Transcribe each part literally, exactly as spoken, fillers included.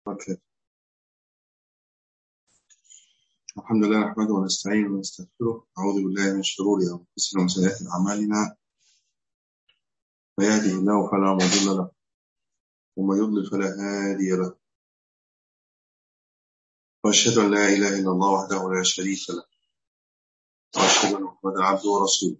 اوكي. الحمد لله نحمده ونستعينه ونستغفره، نعوذ بالله من شرور انفسنا ومن سيئات اعمالنا. من يهده الله فلا مضل له ومن يضلل فلا هادي له، واشهد ان لا اله الا الله وحده لا شريك له، واشهد ان محمدا عبده ورسوله.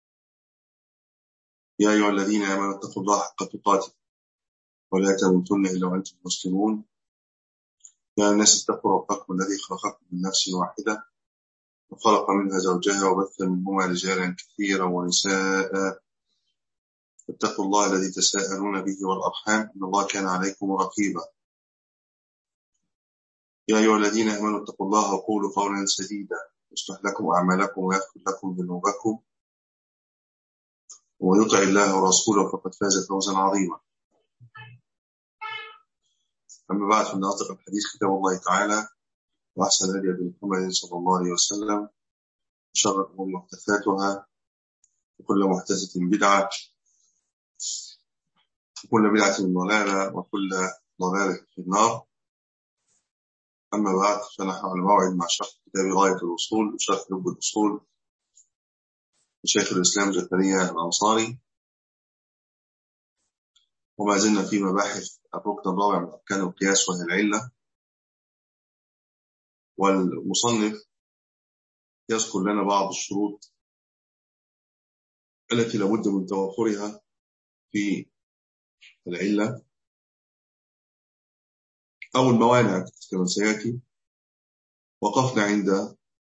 يا ايها الذين امنوا اتقوا الله حق تقاته ولا تموتن الا وانتم مسلمون. يا الناس اتقوا ربكم الذي خلقكم من نفس واحده وخلق منها زوجها وبث منهما رجالا كثيرا ونساء. اتقوا الله الذي تساءلون به والأرحام إن الله كان عليكم رقيبا. يا أيها الذين آمنوا اتقوا الله وقولوا قولا سديدا يصلح لكم أعمالكم ويغفر لكم ذنوبكم، ومن يطع الله ورسوله فقد فاز فوزا عظيما. أما بعد، فإن أصدق الحديث كتاب الله تعالى، وأحسن الهدي هدي محمد صلى الله عليه وسلم، وشر الأمور محدثاتها، وكل محدثة بدعة، وكل بدعة ضلالة، وكل ضلالة في النار. أما بعد، فنحن على موعد مع شرح كتاب غاية الوصول وشرح لب الأصول لشيخ الإسلام زكريا الأنصاري، وما زلنا في مباحث الركن الرابع من أركان القياس وهي العلة. والمصنف يذكر لنا بعض الشروط التي لابد من توفرها في العلة أو الموانع كما سيأتي. وقفنا عند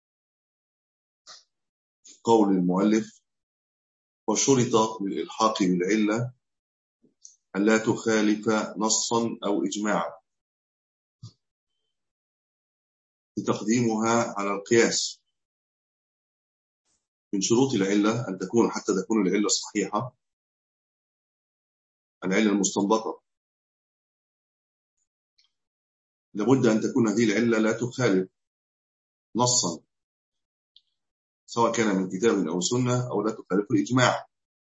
قول المؤلف: وشرط للإلحاق بالعلة أن لا تخالف نصا أو إجماعا لتقديمها على القياس. من شروط العلة أن تكون حتى تكون العلة صحيحة، العلة المستنبطة لابد أن تكون هذه العلة لا تخالف نصا، سواء كان من كتاب أو سنة، أو لا تخالف الإجماع.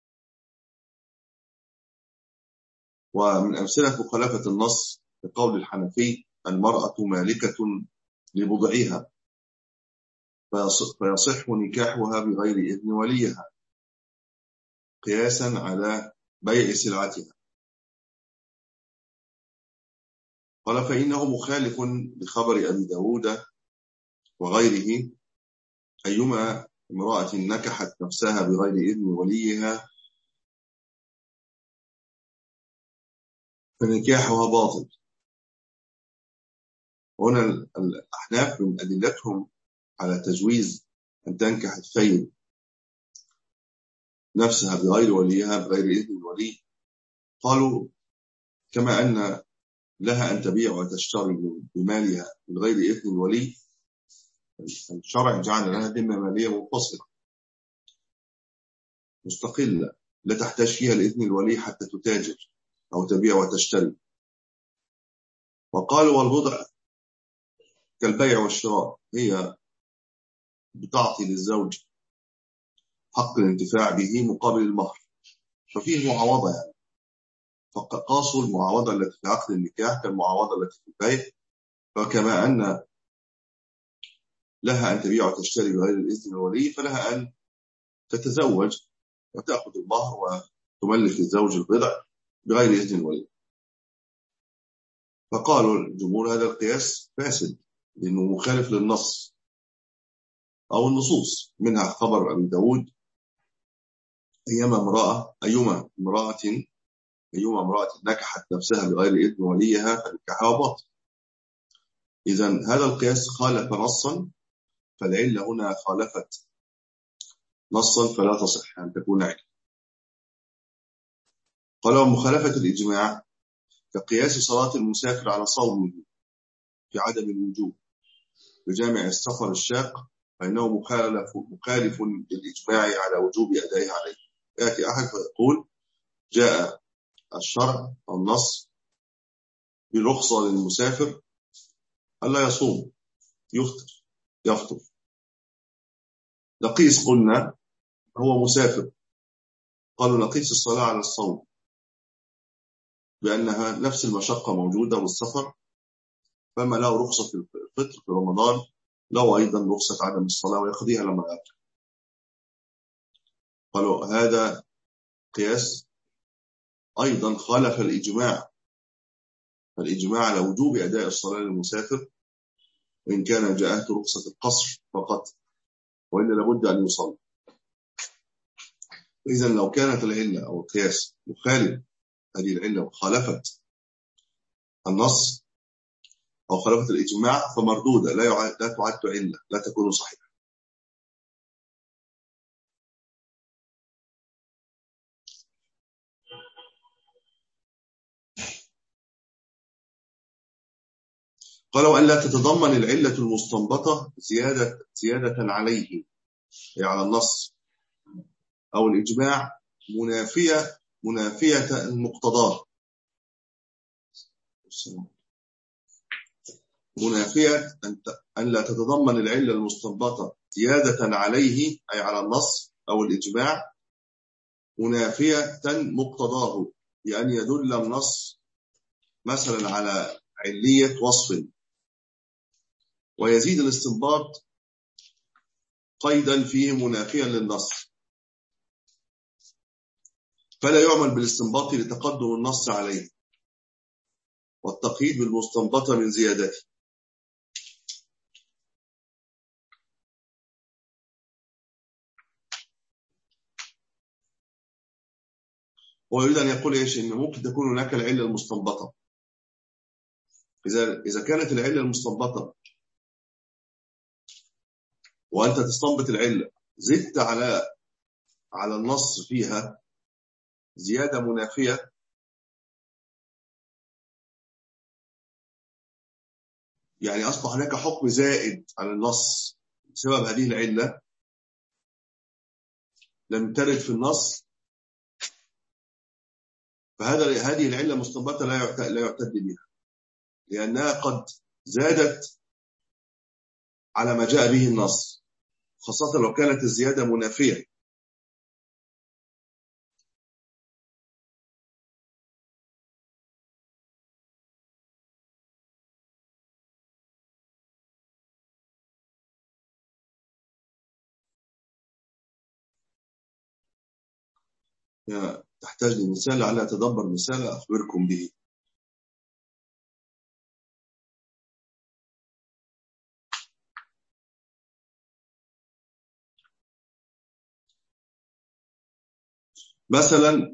ومن أمثلة مخالفة النص بقول الحنفي: المرأة مالكة لبضعها فيصح نكاحها بغير إذن وليها قياسا على بيع سلعتها. قال: فإنه مخالف لخبر أبي داود وغيره: أيما امرأة نكحت نفسها بغير إذن وليها فنكاحها باطل. هنا الأحناف من أدلتهم على تجويز أن تنكح الثيب نفسها بغير وليها بغير إذن الولي، قالوا: كما أن لها أن تبيع وتشتري بمالها من غير إذن الولي، الشرع جعل لها ذمة مالية منفصلة مستقلة لا تحتاج فيها الإذن الولي حتى تتاجر أو تبيع وتشتري. وقالوا: والبضع كالبيع والشراء، هي بتعطي للزوج حق الانتفاع به مقابل المهر، ففيه معاوضة يعني. فقاسوا المعاوضة التي في عقد النكاح كالمعاوضة التي في البيع. فكما أن لها أن تبيع وتشتري بغير الإذن الولي، فلها أن تتزوج وتأخذ المهر وتملك للزوج البضع بغير إذن الولي. فقالوا الجمهور: هذا القياس فاسد لأنه مخالف للنص أو النصوص، منها خبر أبي داود: أيما امرأة أيما امرأة أيما امرأة نكحت نفسها بغير إذن وليها فنكاحها باطل. إذن هذا القياس خالف نصا، فالعلة هنا خالفت نصا فلا تصح أن تكون علة. قالوا: مخالفة الإجماع كقياس صلاة المسافر على صومه في عدم الوجوب بجامع السفر الشاق، فإنه مخالف مخالف للإجماع على وجوب أدائه عليه. يأتي أحد فيقول: جاء الشرع النص برخصة للمسافر ألا يصوم، يفطر يفطر نقيس. قلنا هو مسافر، قالوا نقيس الصلاة على الصوم بأنها نفس المشقة موجودة والسفر، فما له رخصة في الفطر في رمضان له أيضا رخصة عدم الصلاة ويقضيها لما يأكل. قالوا هذا قياس أيضا خالف الإجماع، فالإجماع على وجوب أداء الصلاة للمسافر وإن كان جاءته رخصة القصر فقط، وإلا لابد أن يصلي. إذن لو كانت العلة أو القياس مخالف هذه العلة وخالفت النص أو خالفت الإجماع فمردودة، لا يعد لا تعد علة، لا تكون صحيحة. قالوا أن لا تتضمن العلة المستنبطة زيادة زيادة عليه، أي على النص أو الإجماع، منافية منافية المقتضاه، منافية أن لا تتضمن العلة المستنبطة زيادة عليه أي على النص أو الإجماع، منافية مقتضاه، بأن يدل النص مثلا على علية وصف ويزيد الاستنباط قيدا فيه منافيا للنص، فلا يعمل بالاستنباط لتقدم النص عليه والتقييد بالمستنبط من زيادته. ويريد أن يقول إيش؟ إن ممكن تكون هناك العلة المستنبطة، إذا إذا كانت العلة المستنبطة وأنت تستنبط العلة زدت على على النص فيها زيادة منافية، يعني أصبح هناك حكم زائد على النص بسبب هذه العلة لم ترد في النص، فهذا هذه العلة المستنبطة لا لا يعتد بها، لأنها قد زادت على ما جاء به النص، خاصة لو كانت الزيادة منافية. تحتاج لمثال، لعل أتدبر مثال أخبركم به. مثلا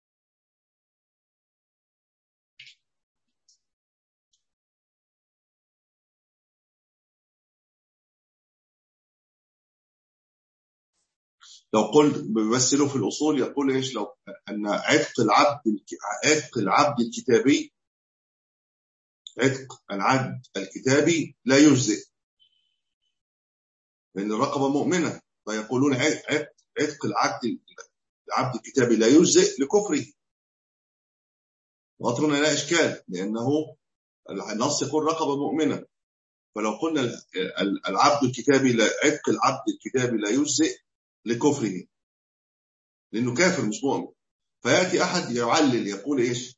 لو قلت بيمثله في الأصول يقول إيش؟ لو أن عتق العبد عتق العبد الكتابي عتق العبد الكتابي لا يجزئ، لأن الرقبة مؤمنة، فيقولون عتق عتق العبد العبد الكتابي لا يجزئ لكفره، وأطرنا لا إشكال، لأنه النص يقول رقبة مؤمنة، فلو قلنا العبد الكتابي لا عتق العبد الكتابي لا يجزئ لكفره لأنه كافر مش مؤمن، فيأتي أحد يعلل يقول إيش؟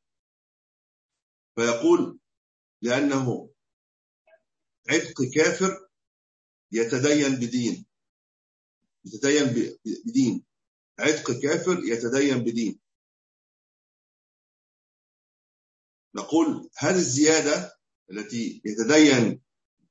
فيقول لأنه عتق كافر يتدين بدين يتدين بدين عتق كافر يتدين بدين. نقول هذه الزيادة التي يتدين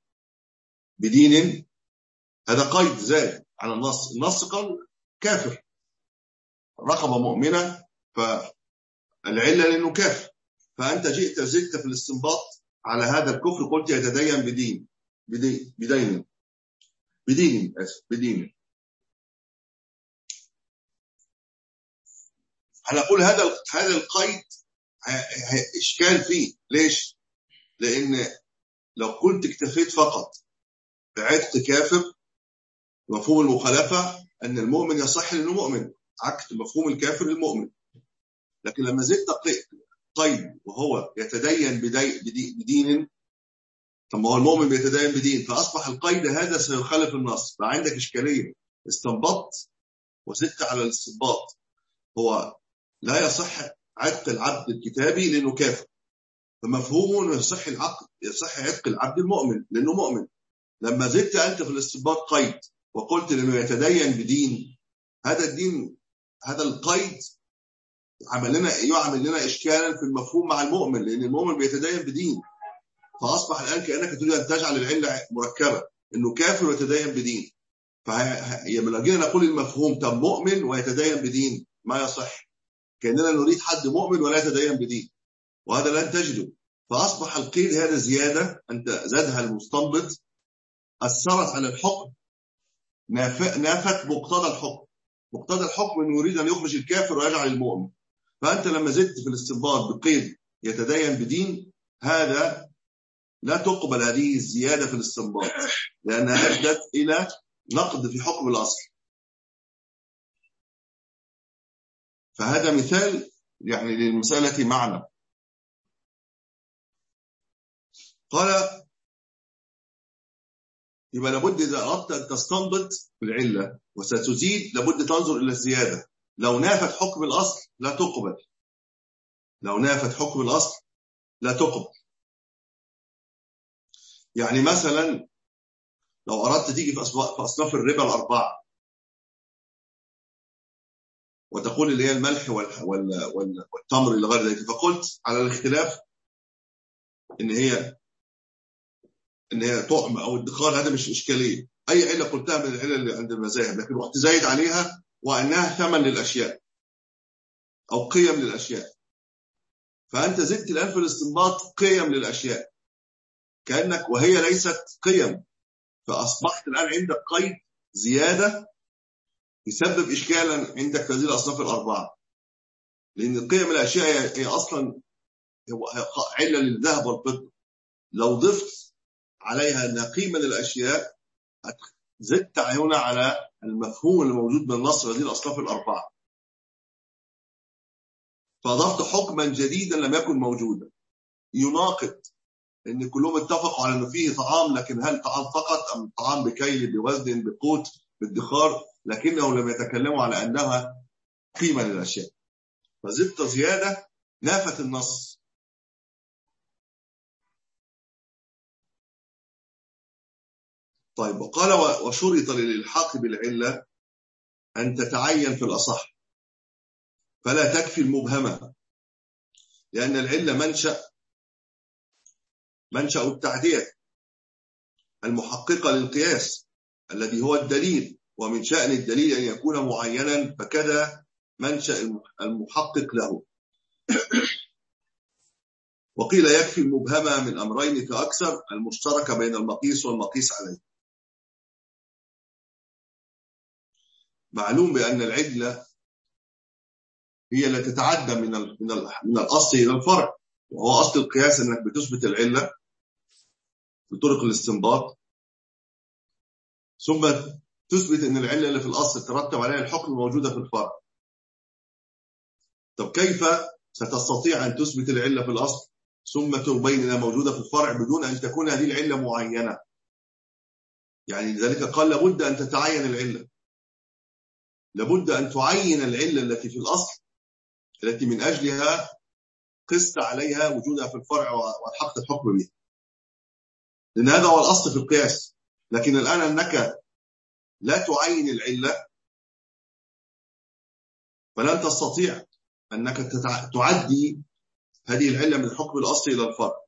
بدين هذا قيد زائد على النص، النص قال كافر رقبة مؤمنة، فالعلة لأنه كافر، فأنت جئت زدت في الاستنباط على هذا الكفر، قلت يتدين بدين بدين بدين بدين أسف بدين. هنقول هذا هذا القيد إشكال فيه، ليش؟ لأن لو كنت اكتفيت فقط بعتق كافر مفهوم المخالفة أن المؤمن يصح لأنه مؤمن عكس مفهوم الكافر للمؤمن، لكن لما زدت قيد وهو يتدين بدين، طب ما هو المؤمن بيتدين بدين، فأصبح القيد هذا سيخالف النص، فعندك إشكالية، استنبطت وزدت على الاستنباط، هو لا يصح عتق العبد الكتابي لأنه كافر، فمفهومه انه يصح العقد يصح عتق العبد المؤمن لانه مؤمن. لما زدت انت في الاستنباط قيد وقلت انه يتدين بدين، هذا الدين هذا القيد عمل لنا يعمل لنا اشكالا في المفهوم مع المؤمن، لان المؤمن بيتدين بدين. فاصبح الان كانك تريد ان تجعل العله مركبه انه كافر ويتدين بدين. فلما جينا نقول المفهوم طب مؤمن ويتدين بدين ما يصح، كاننا نريد حد مؤمن ولا يتدين بدين، وهذا لن تجده. فاصبح القيد هذا زياده انت زادها المستنبط اثرت على الحكم، نافت مقتضى الحكم. مقتضى الحكم انه يريد ان يخرج الكافر ويجعل المؤمن. فانت لما زدت في الاستنباط بقيد يتدين بدين، هذا لا تقبل هذه الزياده في الاستنباط، لانها ادت الى نقد في حكم الاصل. فهذا مثال يعني للمساله معنى. قال يبقى لابد اذا اردت ان تستنبط بالعله وستزيد لابد تنظر الى الزياده. لو نافت حكم الاصل لا تقبل، لو نافت حكم الاصل لا تقبل. يعني مثلا لو اردت تيجي في اصناف الربا الاربعه وتقول اللي هي الملح والتمر الى غير ذلك، فقلت على الاختلاف ان هي ان هي طعم او ادخار، هذا مش اشكاليه. اي عله قلتها من العلل اللي عند المذاهب، لكن رحت زايد عليها وانها ثمن للاشياء او قيم للاشياء. فانت زدت الان في الاستنباط قيم للاشياء كانك وهي ليست قيم، فاصبحت الان عندك قيد زياده يسبب اشكالا عندك في هذه الاصناف الاربعه، لان قيم الاشياء هي اصلا عله للذهب والفضه. لو ضفت عليها انها قيمه للاشياء زدت هنا على المفهوم اللي موجود بالنص هذه الاصناف الاربعه، فاضفت حكما جديدا لم يكن موجودا يناقض ان كلهم اتفقوا على انه فيه طعام، لكن هل طعام فقط ام طعام بكيل بوزن بقوت بادخار، لكنهم لم يتكلموا على انها قيمه للاشياء. فزدت زياده نافت النص. طيب وقال وشرط للإلحاق بالعله ان تتعين في الاصح فلا تكفي المبهمه، لان العله منشا منشا التعديه المحققه للقياس الذي هو الدليل، ومن شأن الدليل ان يكون معينا، فكذا منشأ المحقق له. وقيل يكفي المبهمة من أمرين فأكثر، المشترك بين المقيس والمقيس عليه. معلوم بأن العلة هي التي تتعدى من من الأصل إلى الفرع، وهو أصل القياس أنك بتثبت العلة بطرق الاستنباط، ثم تثبت أن العلة اللي في الأصل ترتب عليها الحكم الموجودة في الفرع. طب كيف ستستطيع أن تثبت العلة في الأصل ثم تبين انها موجوده في الفرع بدون ان تكون هذه العله معينه؟ يعني لذلك قال لابد ان تتعين العله، لابد ان تعين العله التي في الاصل التي من اجلها قست عليها وجودها في الفرع والحقت الحكم بها، لان هذا هو الاصل في القياس. لكن الان انك لا تعين العله فلن تستطيع انك تعدي هذه العله من حكم الاصل الى الفرع،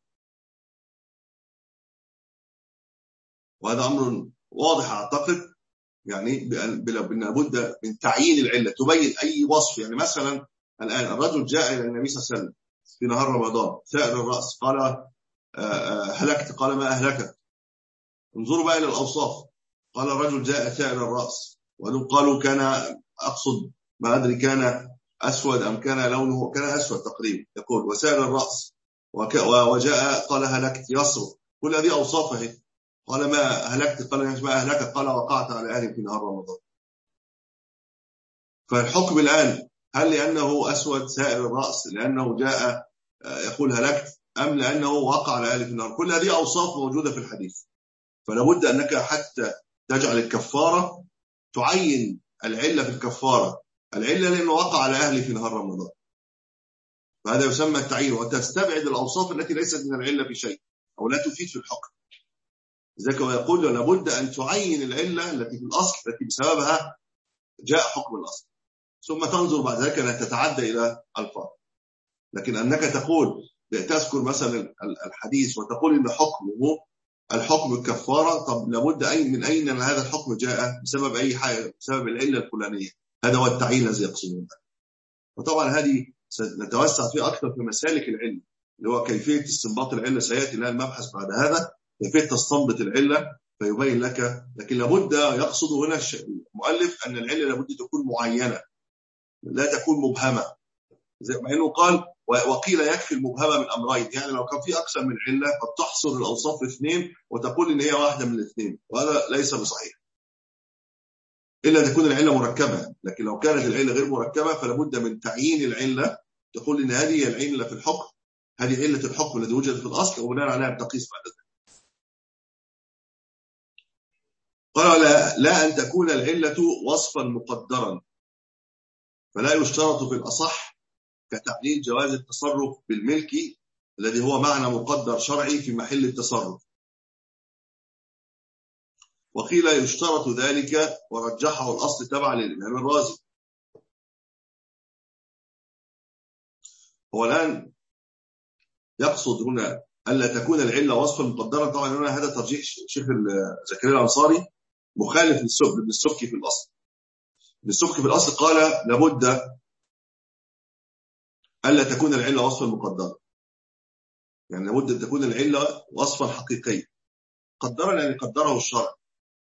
وهذا امر واضح اعتقد. يعني لابد من تعيين العله تبين اي وصف. يعني مثلا الان الرجل جاء الى النبي صلى الله عليه وسلم في نهار رمضان ثائر الراس، قال هلكت، قال ما اهلكت. انظروا بقى الى الاوصاف. قال الرجل جاء ثائر الراس، وقالوا كان اقصد ما ادري كان اسود ام كان لونه كان اسود تقريبا، يقول وسائر الراس وجاء قال هلكت يصرخ. كل هذه اوصافه. قال ما هلكت، قال ما أهلكت، قال وقعت على أهلي في نهار رمضان. فالحكم الآن هل لأنه أسود سائر الرأس لأنه جاء يقول هلكت، أم لأنه وقع على أهلي في النهار؟ كل هذه أوصاف موجودة في الحديث. فلا بد أنك حتى تجعل الكفارة تعين العلة في الكفارة، العلة لأنه وقع على أهلي في نهار رمضان. فهذا يسمى التعيين، وتستبعد الأوصاف التي ليست من العلة في شيء أو لا تفيد في الحكم. ذلك ويقول لابد أن تعين العلة التي في الأصل التي بسببها جاء حكم الأصل، ثم تنظر بعد ذلك أنها تتعدى إلى الفرع. لكن أنك تقول تذكر مثلا الحديث وتقول إن حكمه الحكم الكفارة، طب لابد أي من أين هذا الحكم جاء بسبب أي حاجة، بسبب العلة الفلانية. هذا هو التعيين الذي يقصدون. وطبعا هذه سنتوسع فيها أكثر في مسالك العلم، اللي هو كيفية استنباط العلة، سيأتي لها المبحث بعد هذا، كيفية تستنبط العلة فيبين لك. لكن لابد يقصد هنا المؤلف أن العلة لابد تكون معينة، لا تكون مبهمة، زي ما إنه قال وقيل يكفي المبهمة من أمرين. يعني لو كان في أكثر من علة فتحصر الأوصاف في اثنين وتقول إن هي واحدة من الاثنين، وهذا ليس بصحيح إلا تكون العلة مركبة. لكن لو كانت العلة غير مركبة فلابد من تعيين العلة، تقول إن هذه هي العلة في الحكم، هذه علة الحكم الذي وجد في الأصل، وبناء عليها بتقيس بعد ذلك. قال لا, لا أن تكون العلة وصفا مقدرا، فلا يشترط في الأصح كتعليل جواز التصرف بالملك الذي هو معنى مقدر شرعي في محل التصرف. وقيل يشترط ذلك ورجحه الأصل تبع للإمام الرازي. هو الآن يقصد هنا ألا تكون العلة وصفا مقدرا. طبعا هنا هذا ترجيح شيخ زكريا الأنصاري مخالف للسبكي في الأصل. السبكي في الأصل قال لابد ألا تكون العلة وصفا مقدرا، يعني لابد أن تكون العلة وصفا حقيقيا. قدرا يعني قدره الشرع،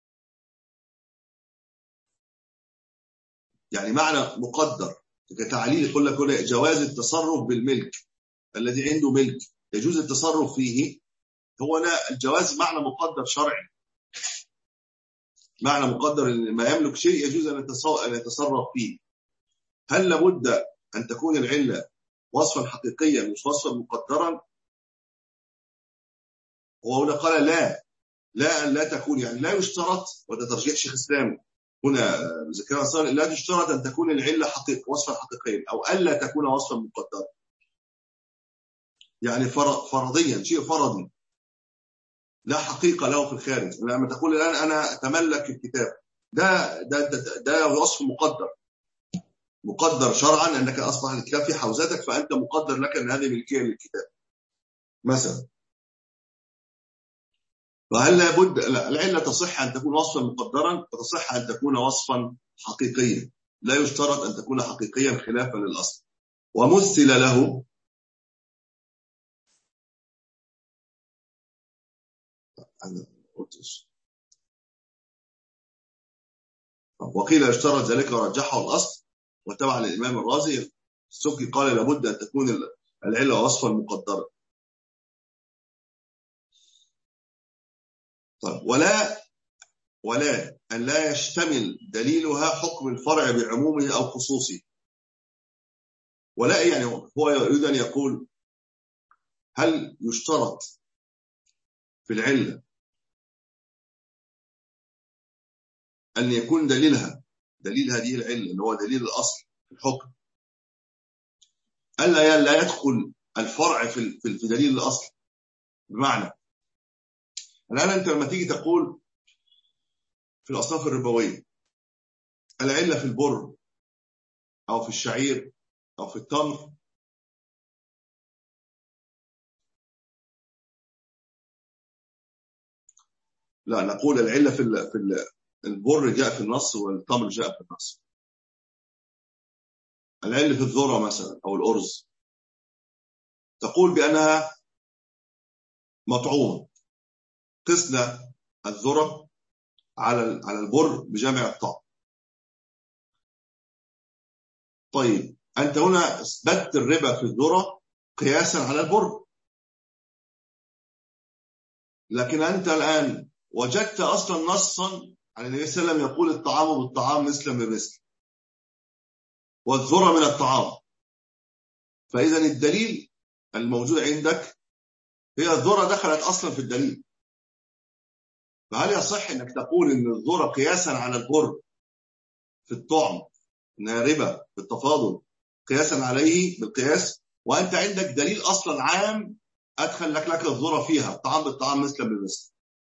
يعني معنى مقدر كتعليل يقول لك جواز التصرف بالملك الذي عنده ملك يجوز التصرف فيه. هو لا، الجواز معنى مقدر شرعي، معنى مقدر ان ما يملك شيء يجوز ان يتصرف فيه. هل لابد ان تكون العله وصفا حقيقيا مش وصفا مقدرا؟ وهنا قال لا لا لا تكون، يعني لا يشترط، وده ترجيح شيخ الاسلام هنا زكريا الأنصاري، لا تشترط ان تكون العله حقيقه وصفا حقيقيا او الا تكون وصفا مقدرا. يعني فرضيا شيء فرضي لا حقيقة له في الخارج. لما تقول الآن أنا أتملك الكتاب، ده ده ده, ده وصف مقدر، مقدر شرعا أنك أصبح الكتاب في حوزتك، فأنت مقدر لك أن هذه ملكية للكتاب مثلا. فهل لابد العلة تصح أن تكون وصفا مقدرا وتصح أن تكون وصفا حقيقيا، لا يشترط أن تكون حقيقيا خلافا للأصل. ومثل له وقيل يشترط ذلك ورجحه الأصل وتبع للإمام الرازي. السبكي قال لابد أن تكون العلة وصفا مقدرا. طيب ولا ولا أن لا يشتمل دليلها حكم الفرع بعمومه أو خصوصه. ولا يعني هو يريد أن يقول هل يشترط في العلة أن يكون دليلها دليل هذه العلة اللي هو دليل الأصل في الحكم ألا لا يدخل الفرع في في دليل الأصل؟ بمعنى الآن أنت لما تيجي تقول في الأصناف الربوية العلة في البر أو في الشعير أو في التمر، لا نقول العلة في في البر جاء في النص والتمر جاء في النص. العلة في الذرة مثلا أو الأرز تقول بأنها مطعومة، قسنا الذرة على على البر بجمع الطعم. طيب أنت هنا أثبتت الربا في الذرة قياسا على البر، لكن أنت الآن وجدت أصلا نصا عن النبي صلى الله عليه وسلم يقول الطعام بالطعام مثلا بمثل والذرة من الطعام. فإذا الدليل الموجود عندك هي الذرة دخلت أصلا في الدليل. فهل يصح أنك تقول أن الذرة قياسا على البر في الطعم انها ربا بالتفاضل قياسا عليه بالقياس؟ وأنت عندك دليل أصلا عام أدخل لك لك الذرة فيها، الطعام بالطعام مثلا بمثل.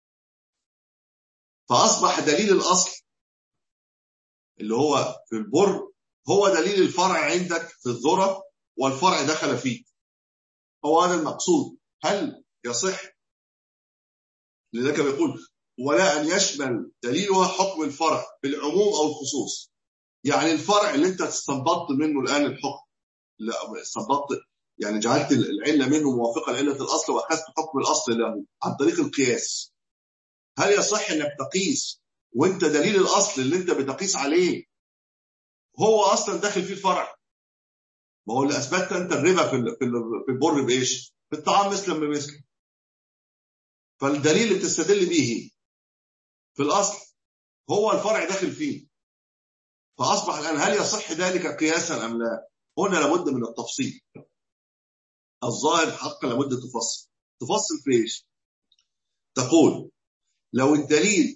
فأصبح دليل الأصل اللي هو في البر هو دليل الفرع عندك في الذرة، والفرع دخل فيه. هو هذا المقصود. هل يصح؟ لذلك بيقول ولا أن يشمل دليلها حكم الفرع بالعموم أو الخصوص. يعني الفرع اللي انت استنبطت منه الآن الحكم، لا استنبطت يعني جعلت العلة منه موافقة لعلة الأصل وأخذت حكم الأصل له عن طريق القياس. هل يصح أنك تقيس وانت دليل الأصل اللي انت بتقيس عليه هو أصلا داخل فيه الفرع؟ ما هو اللي أثبتت أنت الربا في البر بإيش؟ في الطعام مثلا بمثل. فالدليل اللي تستدل به في الأصل هو الفرع داخل فيه. فأصبح الآن هل يصح ذلك قياسا أم لا؟ هنا لابد من التفصيل. الظاهر حقا لابد تفصل. تفصل في إيش؟ تقول لو الدليل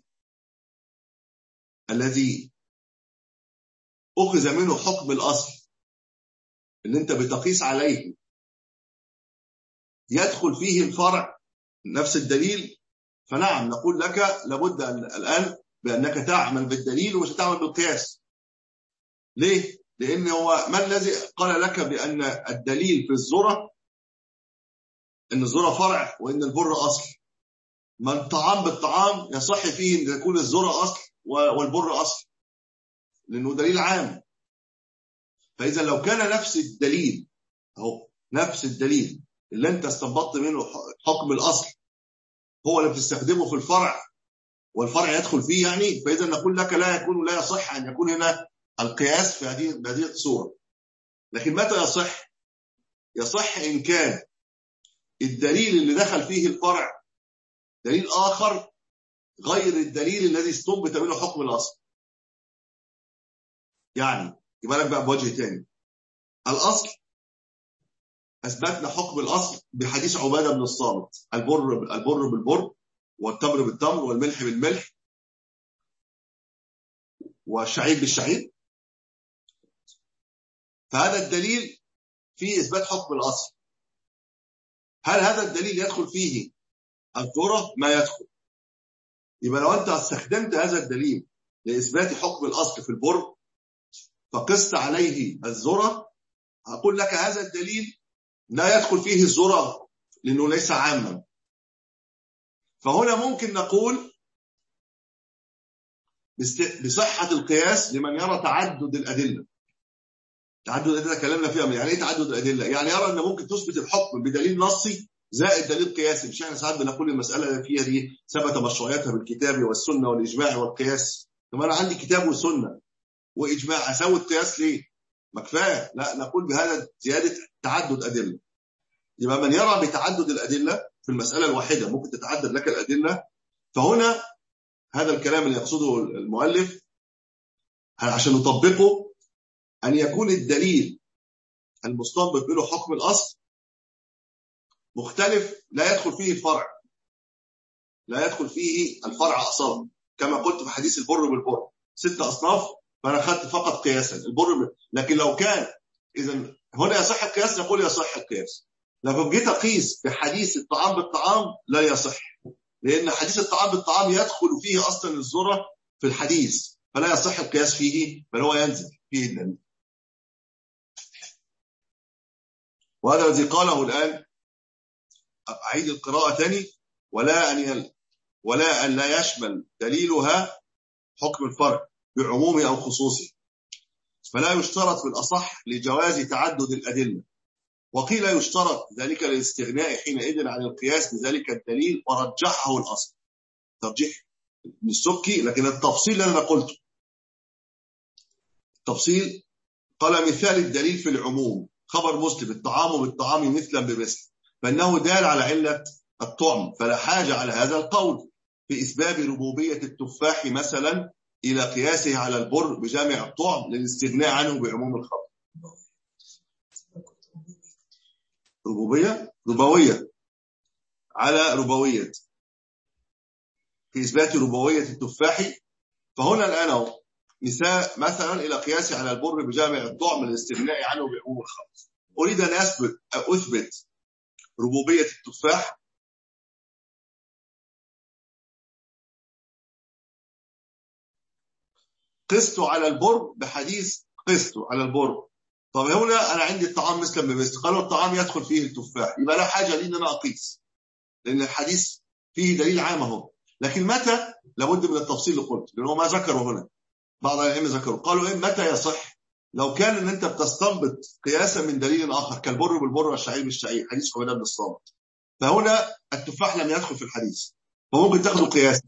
الذي أخذ منه حكم الأصل اللي أنت بتقيس عليه يدخل فيه الفرع نفس الدليل، فنعم نقول لك لابد أن الآن بأنك تعمل بالدليل ومش تعمل بالقياس. ليه؟ لأن هو ما الذي قال لك بأن الدليل في الذرة أن الذرة فرع وأن البر أصل؟ ما الطعام بالطعام يصح فيه أن يكون الذرة أصل والبر أصل، لأنه دليل عام. فإذا لو كان نفس الدليل أهو نفس الدليل اللي أنت استنبطت منه حكم الأصل هو اللي بتستخدمه في الفرع والفرع يدخل فيه، يعني فإذا نقول لك لا يكون لا يصح أن يكون هنا القياس في هذه هذه الصورة. لكن متى يصح؟ يصح إن كان الدليل اللي دخل فيه الفرع دليل آخر غير الدليل الذي استنبط منه حكم الأصل. يعني يبقى لك بقى بوجه تاني. الأصل أثبتنا حكم الأصل بحديث عبادة بن الصامت: البر البر بالبر والتمر بالتمر والملح بالملح والشعير بالشعير. فهذا الدليل فيه إثبات حكم الأصل. هل هذا الدليل يدخل فيه الذرة؟ ما يدخل. يبقى لو أنت استخدمت هذا الدليل لإثبات حكم الأصل في البر فقست عليه الذرة، أقول لك هذا الدليل لا يدخل فيه الذرة لأنه ليس عاما. فهنا ممكن نقول بصحة القياس لمن يرى تعدد الأدلة. تعدد الأدلة كلامنا فيها. يعني إيه تعدد الأدلة؟ يعني يرى أن ممكن تثبت الحكم بدليل نصي زائد دليل قياسي. مش احنا ساعات بنقول المسألة اللي فيها دي ثبت مشروعيتها بالكتاب والسنة والإجماع والقياس. طب أنا عندي كتاب وسنة وإجماع، أسوي القياس ليه؟ ما كفاية. لا، نقول بهذا زيادة تعدد أدلة. يبقى من يرى بتعدد الأدلة في المسألة الواحدة ممكن تتعدد لك الأدلة. فهنا هذا الكلام اللي يقصده المؤلف عشان نطبقه أن يكون الدليل المستنبط منه حكم الأصل مختلف، لا يدخل فيه الفرع، لا يدخل فيه الفرع أصلا. كما قلت في حديث البر بالبر ست أصناف، فأنا أخذت فقط قياسا البر ب... لكن لو كان إذا هنا يصح القياس نقول يصح القياس. لو جيت أقيس في حديث الطعام بالطعام لا يصح، لأن حديث الطعام بالطعام يدخل فيه أصلا الذرة في الحديث، فلا يصح القياس فيه، بل هو ينزل فيه الدليل. وهذا الذي قاله الآن. أعيد القراءة ثاني: ولا أن يل ولا أن لا يشمل دليلها حكم الفرع بعمومه أو خصوصه، فلا يشترط في الأصح لجواز تعدد الأدلة. وقيل يشترط ذلك للاستغناء حينئذ عن القياس بذلك الدليل، ورجحه الأصل. ترجيح من السبكي، لكن التفصيل اللي أنا قلته التفصيل قال: مثال الدليل في العموم خبر مسلم: الطعام بالطعام مثلا بمثل، فإنه دال على علة الطعم، فلا حاجة على هذا القول في إسباب ربوبية التفاح مثلا إلى قياسه على البر بجامع الطعم للاستغناء عنه بعموم الخبر. ربوبية ربوية على ربوية في إثبات ربوية التفاح. فهنا الآن مثال مثلا إلى قياسه على البر بجامع الطعم للاستغناء عنه بعموم الخبر. أريد أن أثبت أثبت ربوبية التفاح، قست على البر بحديث قست على البر. طب هنا أنا عندي الطعام مثلا بمثل، قالوا الطعام يدخل فيه التفاح، يبقى لا حاجة لي إن أنا أقيس، لأن الحديث فيه دليل عام اهو. لكن متى لابد من التفصيل اللي قلت، لأنه ما ذكروا هنا، بعض العلم ذكروا قالوا إيه متى يصح؟ لو كان ان انت بتستنبط قياسا من دليل اخر كالبر بالبر والشعير بالشعير، حديث عبيده بن الصامت، فهنا التفاح لم يدخل في الحديث، فممكن تاخده قياسا.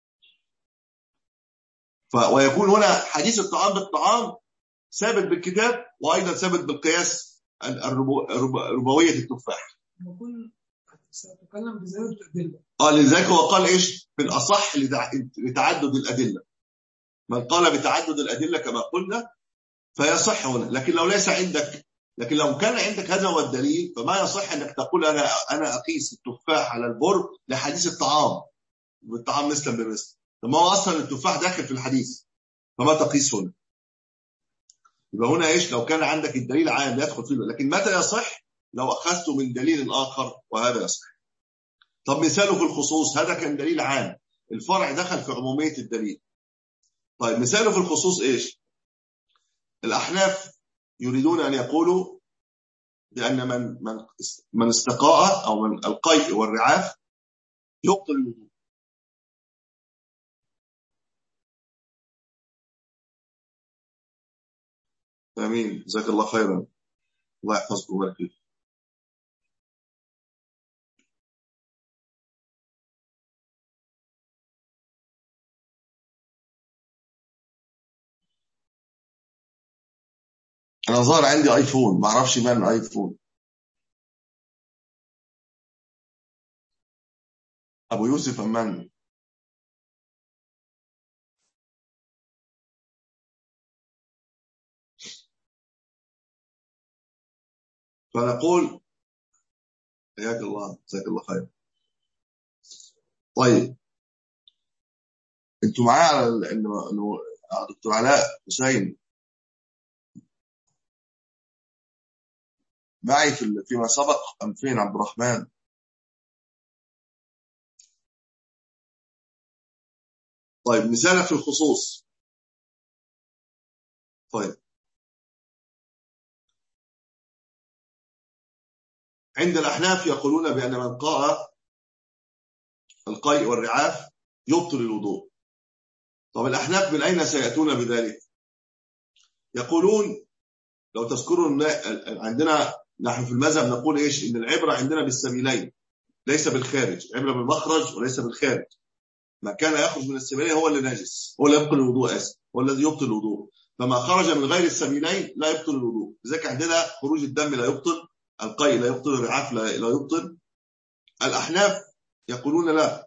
ف... ويكون هنا حديث الطعام بالطعام ثابت بالكتاب، وايضا ثابت بالقياس الربو... رب... ربويه التفاح. نقول سأتكلم بزيادة الأدلة. اه لذلك هو قال ايش في الاصح لتع... لتعدد الادله. من قال بتعدد الادله كما قلنا فيصح هنا، لكن لو ليس عندك، لكن لو كان عندك هذا هو الدليل فما يصح انك تقول انا انا اقيس التفاح على البر لحديث الطعام والطعام مثلا بمثل، لما هو اصلا التفاح داخل في الحديث، فما تقيس هنا. يبقى هنا ايش؟ لو كان عندك الدليل عام يدخل فيه، لكن متى يصح؟ لو اخذته من دليل اخر وهذا يصح. طب مثاله في الخصوص، هذا كان دليل عام، الفرع دخل في عموميه الدليل. طيب مثاله في الخصوص ايش؟ الأحناف يريدون أن يقولوا بأن من من من استقاء أو من القيء والرعاف يبطل الوضوء. آمين، جزاك الله خيرا، الله يحفظكم ويبارك فيكم. أنا ظهر عندي آيفون، ما أعرفش من آيفون. أبو يوسف أمان. فنقول حياك الله، جزاك الله خير. طيب انتوا معايا على انه انه دكتور علاء حسين معي في فيما سبق ام فين عبد الرحمن؟ طيب مثال في الخصوص. طيب عند الأحناف يقولون بأن من قاء القيء والرعاف يبطل الوضوء. طب الأحناف من أين سيأتون بذلك؟ يقولون لو تذكروا عندنا نحن في المذهب نقول إيش؟ إن العبرة عندنا بالسبيلين ليس بالخارج، العبرة بالمخرج وليس بالخارج. ما كان يخرج من السبيلين هو اللي نجس، هو اللي يبطل الوضوء أسف، هو الذي يبطل الوضوء. فما خرج من غير السبيلين لا يبطل الوضوء. لذلك عندنا خروج الدم لا يبطل، القيء لا يبطل، الرعاف لا, لا يبطل. الأحناف يقولون لا،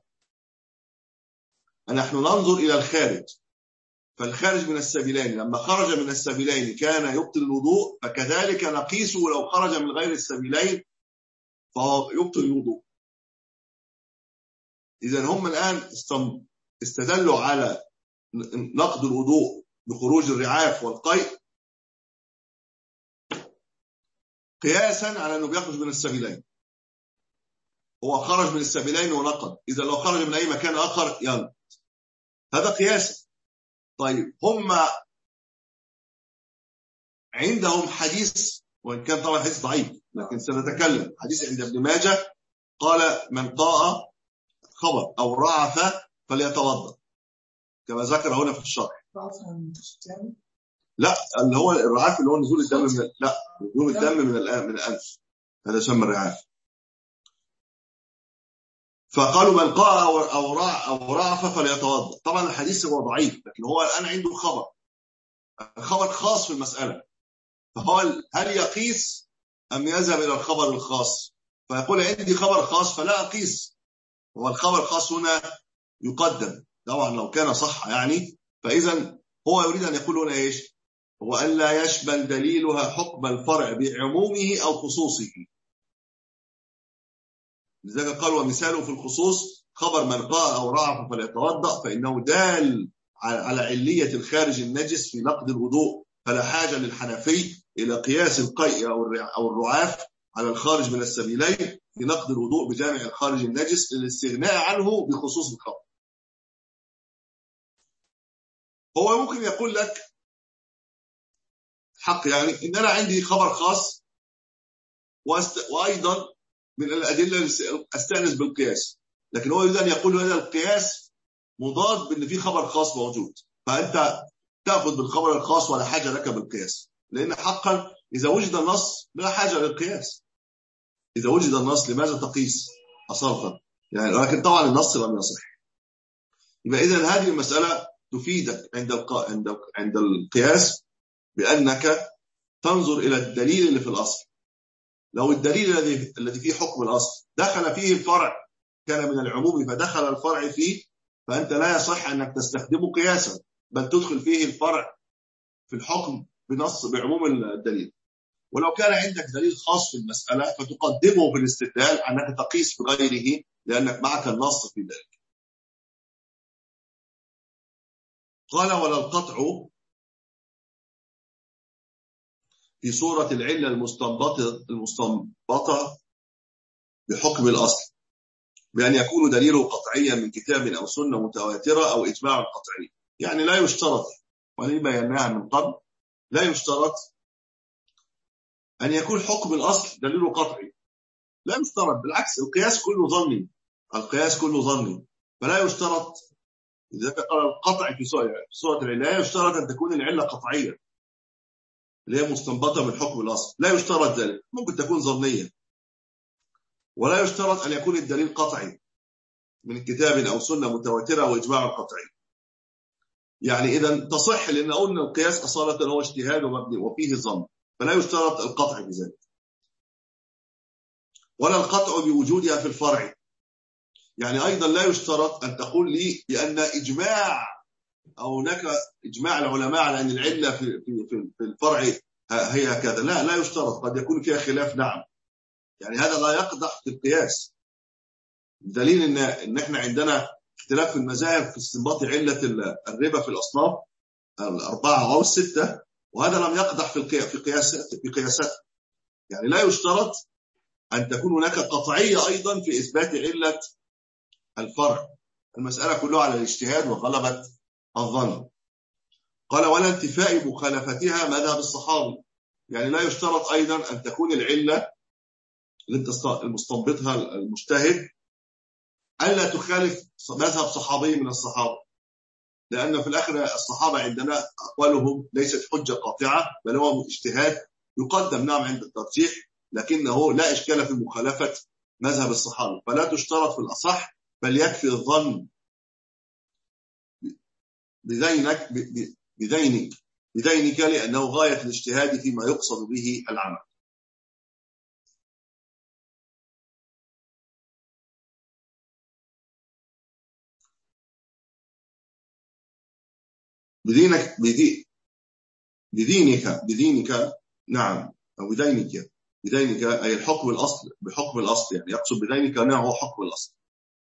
نحن ننظر إلى الخارج، فالخارج من السبيلين لما خرج من السبيلين كان يبطل الوضوء، فكذلك نقيسه لو خرج من غير السبيلين فهو يبطل الوضوء. إذن هم الآن استدلوا على نقض الوضوء بخروج الرعاف والقيء قياسا على أنه بيخرج من السبيلين. هو خرج من السبيلين ونقض، إذا لو خرج من أي مكان آخر ينقض، هذا قياس. طيب هم عندهم حديث، وإن كان طبعا حديث ضعيف لكن سنتكلم، حديث عند ابن ماجه قال من قاء خبر أو رعف فليتوضأ كما ذكر هنا في الشرح. لا اللي هو الرعاف اللي هو نزول الدم من لا نزول الدم من الآن من الأنف، هذا يسمى الرعاف. فقالوا من قاء أو أو رع أو رعف فليتوضأ. طبعا الحديث هو ضعيف لكن هو الآن عنده خبر، خبر خاص في المسألة، فهو هل يقيس أم يذهب إلى الخبر الخاص؟ فيقول عندي خبر خاص فلا أقيس، هو الخبر الخاص هنا يقدم طبعا لو كان صح يعني. فإذا هو يريد أن يقول هنا إيش؟ هو أن لا يشمل دليلها حكم الفرع بعمومه أو خصوصه. لذلك قال ومثاله في الخصوص خبر من قاء أو رعف فليتوضأ، فإنه دال على علية الخارج النجس في نقض الوضوء، فلا حاجة للحنفي إلى قياس القيء أو الرعاف على الخارج من السبيلين في نقض الوضوء بجامع الخارج النجس للاستغناء عنه بخصوص الخبر. هو ممكن يقول لك حق يعني إن أنا عندي خبر خاص وأيضا من الأدلة أستأنس بالقياس، لكن هو يريد أن يقول هذا القياس مضاد بأن في خبر خاص موجود، فأنت تأخذ بالخبر الخاص ولا حاجة لك بالقياس، لأن حقا إذا وجد النص لا حاجة للقياس. إذا وجد النص لماذا تقيس أصالة يعني؟ لكن طبعا النص لم يصح. يبقى إذن هذه المسألة تفيدك عند عند عند القياس بأنك تنظر إلى الدليل اللي في الأصل. لو الدليل الذي الذي فيه حكم الأصل دخل فيه الفرع كان من العموم فدخل الفرع فيه، فأنت لا يصح أنك تستخدمه قياسا، بل تدخل فيه الفرع في الحكم بنص بعموم الدليل. ولو كان عندك دليل خاص في المسألة فتقدمه في الاستدلال أنك تقيس بغيره لأنك معك النص في ذلك. قال ولا القطع في صورة العلة المستنبطة المستنبطة بحكم الأصل بأن يكون دليله قطعيا من كتاب أو سنة متواترة أو إجماع قطعي. يعني لا يشترط، ولي بيناها من قبل، لا يشترط أن يكون حكم الأصل دليله قطعي، لا يشترط، بالعكس القياس كله ظني، القياس كله ظني، فلا يشترط. إذا قال القطع في صورة العلة لا يشترط أن تكون العلة قطعية اللي هي مستنبطة من حكم الأصل، لا يشترط ذلك، ممكن تكون ظنية. ولا يشترط أن يكون الدليل قطعي من كتاب أو سنة متواترة أو إجماع قطعي. يعني إذا تصح، لأن قلنا القياس أصالة هو اجتهاد ومبني وفيه ظن، فلا يشترط القطع بذلك. ولا القطع بوجودها في الفرع، يعني أيضا لا يشترط أن تقول لي بأن إجماع أو هناك إجماع العلماء على أن العلة في في في الفرع هي كذا، لا لا يشترط، قد يكون فيها خلاف، نعم. يعني هذا لا يقدح في القياس، بدليل إن إن إحنا عندنا اختلاف في المذاهب في استنباط علة الربا في الأصناف الأربعة أو الستة، وهذا لم يقدح في في قياسات في قياسات. يعني لا يشترط أن تكون هناك قطعية أيضا في إثبات علة الفرع، المسألة كلها على الاجتهاد وغلبة الظن. قال ولا انتفاء مخالفتها مذهب الصحابي، يعني لا يشترط أيضا أن تكون العلة المستنبطها المجتهد ألا تخالف مذهب صحابي من الصحابة، لأن في الآخر الصحابة عندنا أقوالهم ليست حجة قاطعة، بل هو اجتهاد يقدم نعم عند الترجيح، لكنه لا إشكال في مخالفة مذهب الصحابة، فلا تشترط في الأصح، بل يكفي الظن بدينك بدينك بدينك لأنه غاية الاجتهاد فيما يقصد به العمل. بدينك بدي بدينك بدينك نعم، أو بدينك بدينك أي الحكم الأصل بحكم الأصل، يعني يقصد بدينك أنه هو حكم الأصل.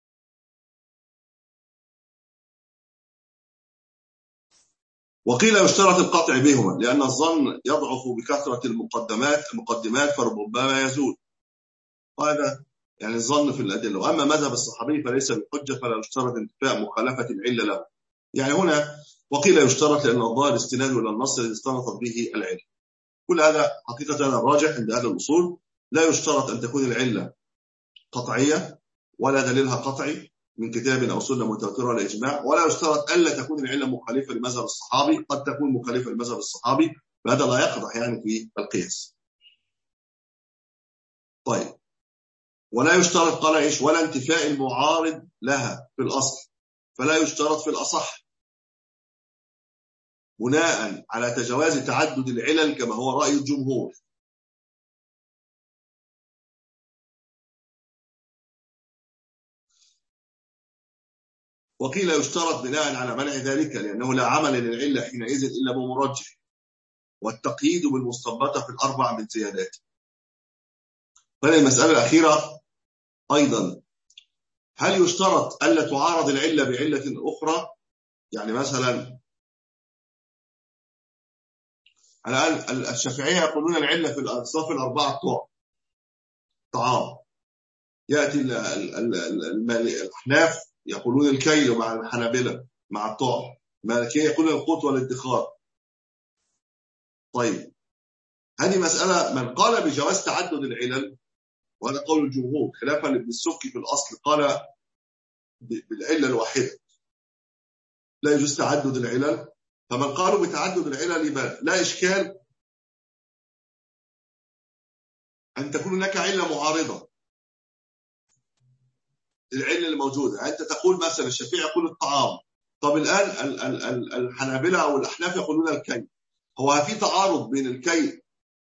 وقيل يشترط القطع بهما لأن الظن يضعف بكثرة المقدمات المقدمات فربما يزول، وهذا يعني الظن في الأدلة. وأما مذهب الصحابي فليس بالحجة، فلا يشترط انتفاء مخالفة العلة له. يعني هنا وقيل يشترط لأن الظاهر استناد إلى النص الذي استنطت به العلة. كل هذا حقيقة الراجح عند أهل الأصول، لا يشترط أن تكون العلة قطعية ولا دليلها قطعي من كتاب أو سنة متواترة لإجماع، ولا يشترط ألا تكون العلة مخالفة لمذهب الصحابي، قد تكون مخالفة لمذهب الصحابي، فهذا لا يقدح يعني في القياس. طيب ولا يشترط قال إيش ولا انتفاء المعارض لها في الأصل، فلا يشترط في الأصح بناء على تجواز تعدد العلل كما هو رأي الجمهور. وقيل يشترط بناء على منع ذلك لأنه لا عمل للعلة حينئذ إلا بمرجح، والتقييد بالمستنبطة في الأربع من زيادات. فالمسألة الأخيرة أيضا هل يشترط ألا تعارض العلة بعلة أخرى؟ يعني مثلا الآن الشافعية يقولون العلة في الأصناف الأربعة الطعام طعام. يأتي الأحناف يقولون الكيل مع الحنابلة مع الطعم. المالكية يقولون القوت والادخار. طيب هذه مسألة من قال بجواز تعدد العلل، وهذا قول الجمهور خلافا لابن السبكي في الأصل قال بالعلة الواحدة لا يجوز تعدد العلل. فمن قالوا بتعدد العلل لا إشكال أن تكون هناك علة معارضة للعلة الموجودة. أنت تقول مثلا الشافعي يقول الطعام، طب الآن الحنابلة أو الأحناف يقولون الكي. هو في تعارض بين الكي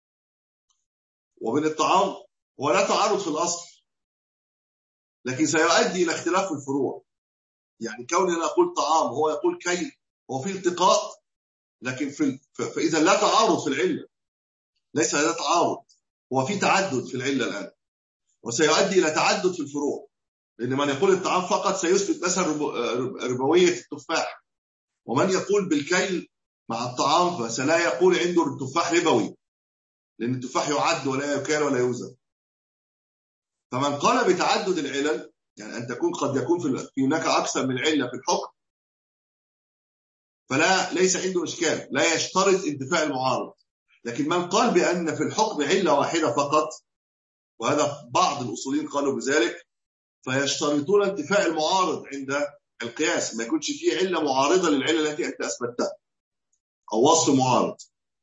وبين الطعام؟ هو لا تعارض في الأصل، لكن سيؤدي إلى اختلاف في الفروع. يعني كوني أنا أقول طعام هو يقول كي، هو في التقاط، لكن في فإذا لا تعارض في العلة، ليس هذا تعارض، هو في تعدد في العلة الآن، وسيؤدي إلى تعدد في الفروع. لأن من يقول الطعام فقط سيثبت مثلا ربوية التفاح، ومن يقول بالكيل مع الطعام فسلا يقول عنده التفاح ربوي، لأن التفاح يعد ولا يكال ولا يوزن. فمن قال بتعدد العلل، يعني أن تكون قد يكون في هناك أكثر من علة في الحكم، فلا ليس عنده إشكال، لا يشترط انتفاء المعارض. لكن من قال بأن في الحكم علة واحدة فقط، وهذا بعض الأصوليين قالوا بذلك، فيشترطون انتفاء المعارض عند القياس، ما يكونش فيه علة معارضة للعلة التي أنت أثبتها أو وصف معارض.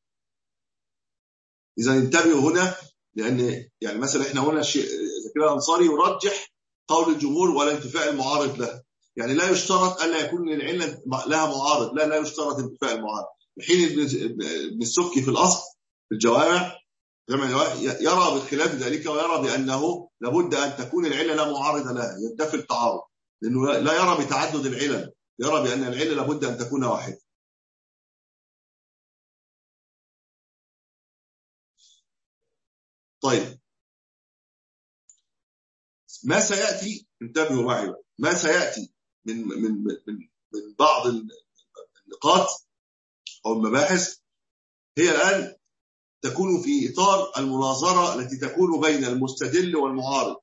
إذا انتبهوا هنا، لأن يعني مثلا إحنا هنا زكريا الأنصاري يرجح قول الجمهور ولا انتفاء المعارض له، يعني لا يشترط ألا يكون العلة لها معارض، لا لا يشترط انتفاء المعارض. الحين ابن السبكي في الأصل في الجوامع يرى بخلاف ذلك، ويرى بأنه لابد أن تكون العلة لا معارضة لها، ينتفي التعارض، لأنه لا يرى بتعدد العلل، يرى بأن العلة لابد أن تكون واحدة. طيب ما سيأتي، انتبهوا معي، ما سيأتي من من من من بعض النقاط أو المباحث هي الآن تكون في إطار المناظرة التي تكون بين المستدل والمعارض.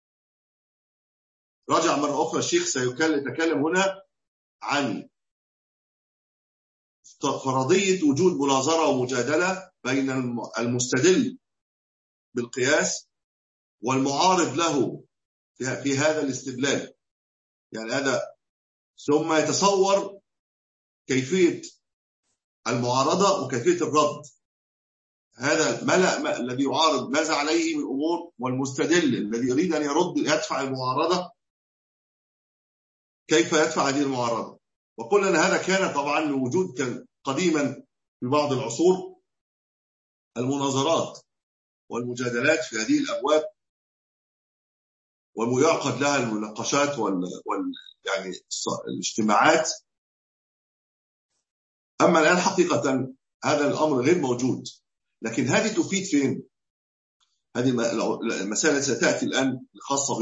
رجع مرة أخرى الشيخ سيتكلم هنا عن فرضية وجود مناظرة ومجادلة بين المستدل بالقياس والمعارض له في هذا الاستدلال. يعني هذا ثم يتصور كيفية المعارضة وكيفية الرد. هذا ملأ الذي يعارض ماذا عليه من أمور، والمستدل الذي يريد أن يرد يدفع المعارضة كيف يدفع هذه المعارضة. وقلنا أن هذا كان طبعا وجود كان قديما في بعض العصور المناظرات والمجادلات في هذه الأبواب، ويعقد لها المناقشات وال... وال... يعني الاجتماعات. أما الآن حقيقة هذا الأمر غير موجود. لكن هذه تفيد فين؟ هذه المسائل التي ستأتي الآن الخاصة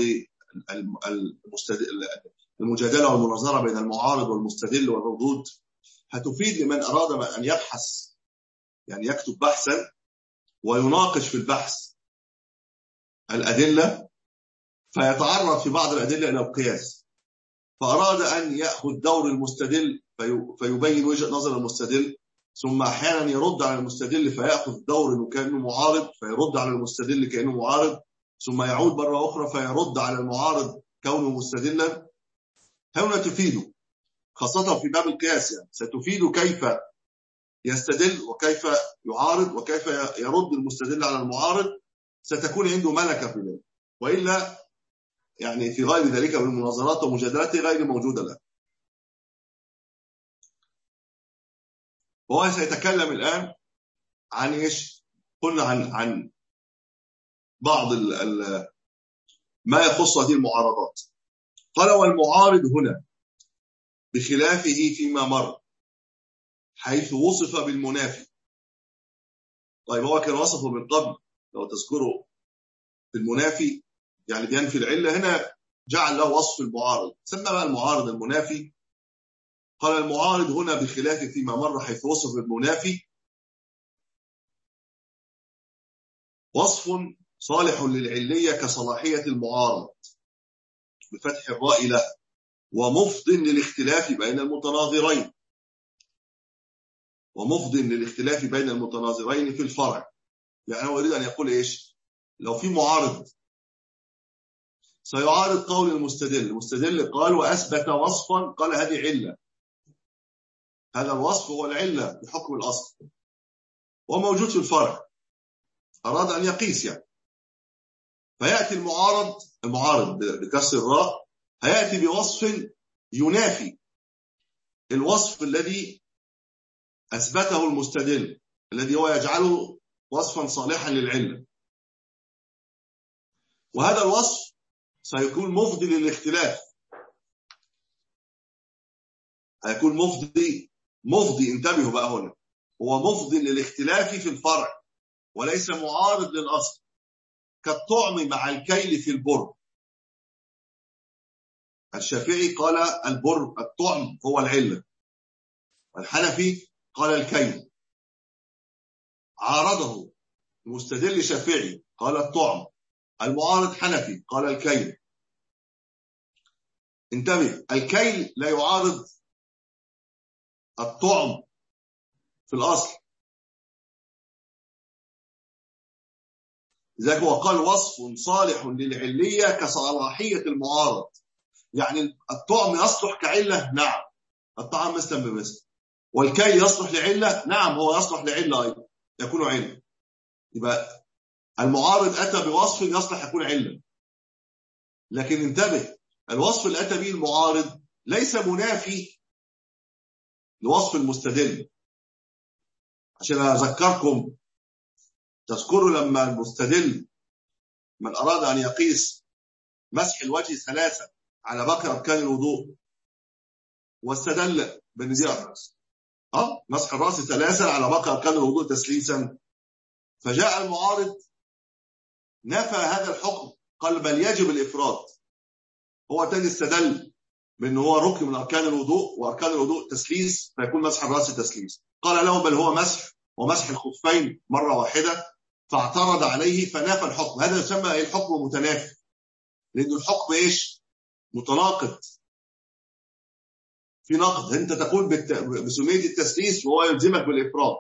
بالمجادلة والمناظرة بين المعارض والمستدل والردود، هتفيد لمن أراد أن يبحث، يعني يكتب بحثا ويناقش في البحث الأدلة، فيتعرض في بعض الأدلة إلى القياس، فأراد أن يأخذ دور المستدل فيبين وجهة نظر المستدل، ثم أحيانا يرد على المستدل فيأخذ دور كأنه معارض فيرد على المستدل كأنه معارض، ثم يعود مرة أخرى فيرد على المعارض كونه مستدلا. هنا تفيد خاصة في باب القياس، يعني ستفيد كيف يستدل وكيف يعارض وكيف يرد المستدل على المعارض، ستكون عنده ملكة في ذلك. وإلا يعني في غير ذلك من المناظرات ومجادلات غير موجودة له. وهو سيتكلم الآن عن إيش؟ قلنا عن عن بعض ال ال ما يخص هذه المعارضات. قال والمعارض هنا بخلافه فيما مر حيث وصف بالمنافي. طيب هو كان وصفه من قبل لو تذكروا في المنافي، يعني بينفي العلة، هنا جعل له وصف المعارض، سمى بقى المعارض المنافي. قال المعارض هنا بخلافه فيما مر حيث وصف بالمنافي وصف صالح للعلية كصلاحية المعارض بفتح الراء له، ومفض للاختلاف بين المتناظرين ومفض للاختلاف بين المتناظرين في الفرع. يعني هو يريد أن يقول إيش؟ لو في معارض سيعارض قول المستدل، المستدل قال وأثبت وصفا قال هذه علة، هذا الوصف هو العلة بحكم الأصل وموجود في الفرع، أراد أن يقيس يعني، فيأتي المعارض المعارض بكسر الراء هيأتي بوصف ينافي الوصف الذي أثبته المستدل، الذي هو يجعله وصفا صالحا للعلة، وهذا الوصف سيكون مفضي للاختلاف، هيكون مفضي مفضي انتبهوا بقى هنا، هو مفضي للاختلاف في الفرع وليس معارض للأصل، كالطعم مع الكيل في البر. الشافعي قال البر الطعم هو العلة، والحنفي قال الكيل، عارضه المستدل شافعي قال الطعم، المعارض حنفي قال الكيل. انتبه، الكيل لا يعارض الطعم في الأصل، لذلك هو قال وصف صالح للعلية كصلاحية المعارض، يعني الطعم يصلح كعلة، نعم الطعام مثلا بمثل، والكيل يصلح لعلة، نعم هو يصلح لعلة أيضا يكون علة. يبقى المعارض أتى بوصف يصلح يكون علة، لكن انتبه الوصف اللي أتى به المعارض ليس منافي لوصف المستدل. عشان أذكركم، تذكروا لما المستدل من أراد أن يقيس مسح الوجه ثلاثة على باقي أركان الوضوء واستدل بالنزيع أه مسح الرأس ثلاثة على باقي أركان الوضوء تسليسا، فجاء المعارض نفى هذا الحكم، قال بل يجب الإفراد، هو تاني استدل بأنه هو ركن من أركان الوضوء وأركان الوضوء تسليس فيكون مسح الرأس تسليس، قال له بل هو مسح ومسح الخفين مرة واحدة، فاعترض عليه فنافى الحكم. هذا يسمى الحكم متنافي، لأن الحكم إيش؟ متناقض، في نقض، أنت تقول بسمية التسليس وهو يلزمك بالإفراد.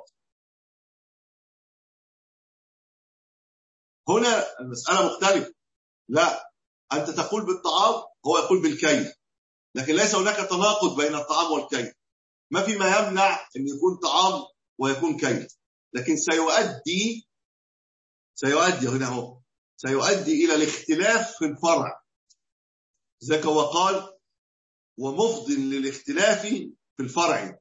هنا المسألة مختلفة، لا أنت تقول بالطعام هو يقول بالكيل، لكن ليس هناك تناقض بين الطعام والكيل، ما في ما يمنع أن يكون طعام ويكون كيل، لكن سيؤدي سيؤدي هنا هو سيؤدي إلى الاختلاف في الفرع، ذلك هو قال ومفض للاختلاف في الفرع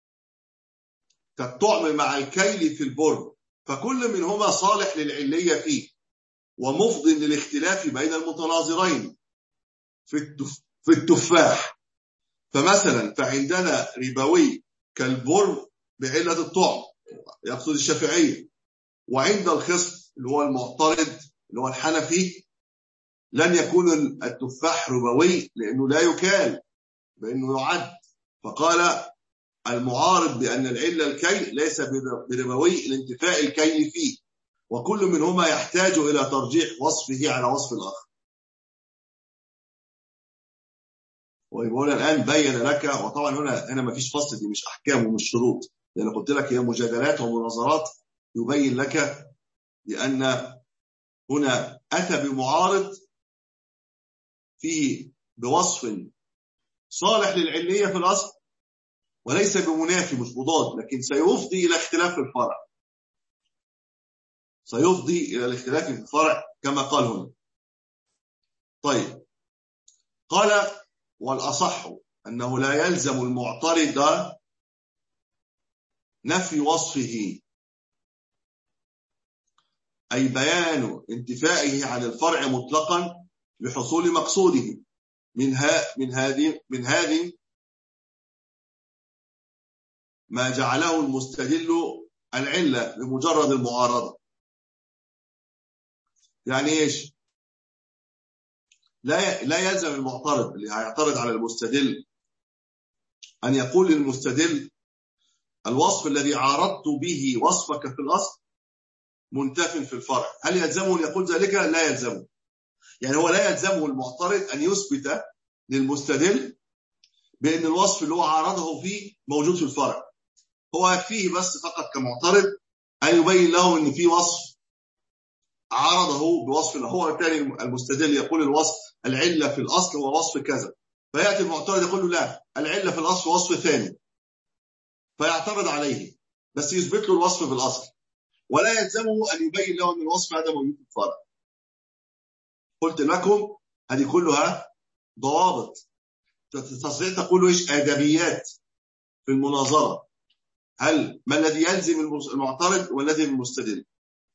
كالطعم مع الكيل في البر، فكل منهما صالح للعلية فيه ومفض للاختلاف بين المتناظرين في التفاح. فمثلا فعندنا ربوي كالبر بعلة الطعم يقصد الشافعية، وعند الخصم اللي هو المعترض اللي هو الحنفي لن يكون التفاح ربوي لأنه لا يكال بأنه يعد، فقال المعارض بأن العلة الكيل ليس بربوي لانتفاء الكيل فيه، وكل منهما يحتاج إلى ترجيح وصفه على وصف الآخر. ويقول الآن بين لك، وطبعا هنا هنا ما فيش فصل، دي مش أحكام ومش شروط، لأن قلت لك هي مجادلات ومناظرات، يبين لك بأن هنا أتى بمعارض فيه بوصف صالح للعلية في الأصل وليس بمنافي مش مضاد، لكن سيفضي إلى اختلاف الفرع، سيفضي إلى الاختلاف في الفرع كما قال هنا. طيب، قال والأصح أنه لا يلزم المعترض نفي وصفه، أي بيان انتفائه عن الفرع مطلقا لحصول مقصوده من ها من هذه من هذه ما جعله المستدل العلة بمجرد المعارضة. يعني ايش؟ لا لا يلزم المعترض اللي هيعترض على المستدل أن يقول للمستدل الوصف الذي عارضت به وصفك في الأصل منتف في الفرع. هل يلزمه أن يقول ذلك؟ لا يلزمه. يعني هو لا يلزمه المعترض أن يثبت للمستدل بأن الوصف اللي هو عارضه فيه موجود في الفرع. هو يكفيه بس فقط كمعترض أن يبين له أن في وصف عارضه بوصف، هو بالتالي المستدل يقول الوصف العلة في الأصل هو وصف كذا، فيأتي المعترض يقول له لا، العلة في الأصل وصف ثاني، فيعترض عليه بس يثبت له الوصف في الأصل، ولا يلزمه أن يبين له أن الوصف هذا موجود في الفرع. قلت لكم هذه كلها ضوابط تستطيع تقول ايش ادبيات في المناظره. هل ما الذي يلزم المعترض والذي المستدل؟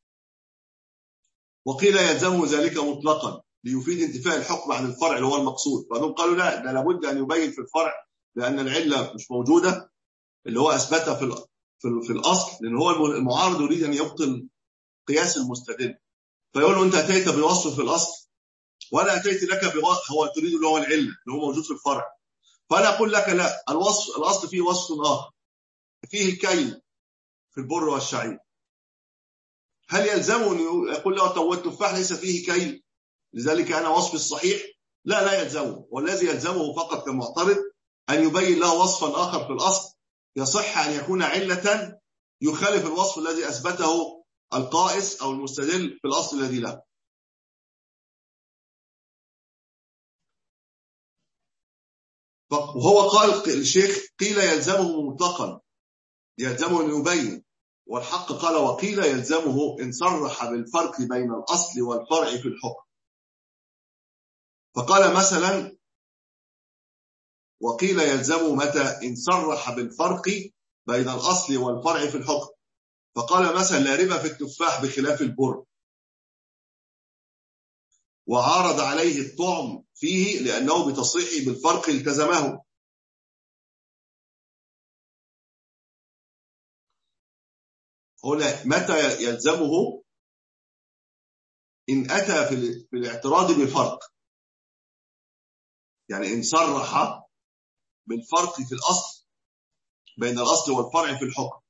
وقيل يلزمه ذلك مطلقا ليفيد انتفاء الحكم عن الفرع اللي هو المقصود. بعضهم قالوا لا، ده لابد ان يبين في الفرع لان العله مش موجوده اللي هو اثبتها في في, في الاصل، لان هو المعارض يريد ان يبطل قياس المستدل، فيقول له انت اتيت بوصف في الاصل ولا اتيت لك بوصف هو تريد اللي هو العله اللي هو موجود في الفرع. فانا اقول لك لا، الوصف الاصل فيه وصف اخر، فيه الكيل في البر والشعير. هل يلزمه ان يقول له طب التفاح ليس فيه كيل لذلك انا وصف الصحيح؟ لا، لا يلزمه. والذي يلزمه فقط كمعترض ان يبين له وصفا اخر في الاصل يصح ان يكون عله يخالف الوصف الذي اثبته القائس او المستدل في الاصل الذي له. وهو قال الشيخ قيل يلزمه مطلقا، يلزمه أن يبين، والحق قال وقيل يلزمه إن صرح بالفرق بين الأصل والفرع في الحكم. فقال مثلا وقيل يلزمه متى إن صرح بالفرق بين الأصل والفرع في الحكم. فقال مثلا لا ربا في التفاح بخلاف البر، وعارض عليه الطعم فيه لأنه بتصريحه بالفرق التزمه. هنا متى يلزمه؟ إن أتى في الاعتراض بالفرق، يعني إن صرح بالفرق في الأصل بين الأصل والفرع في الحكم.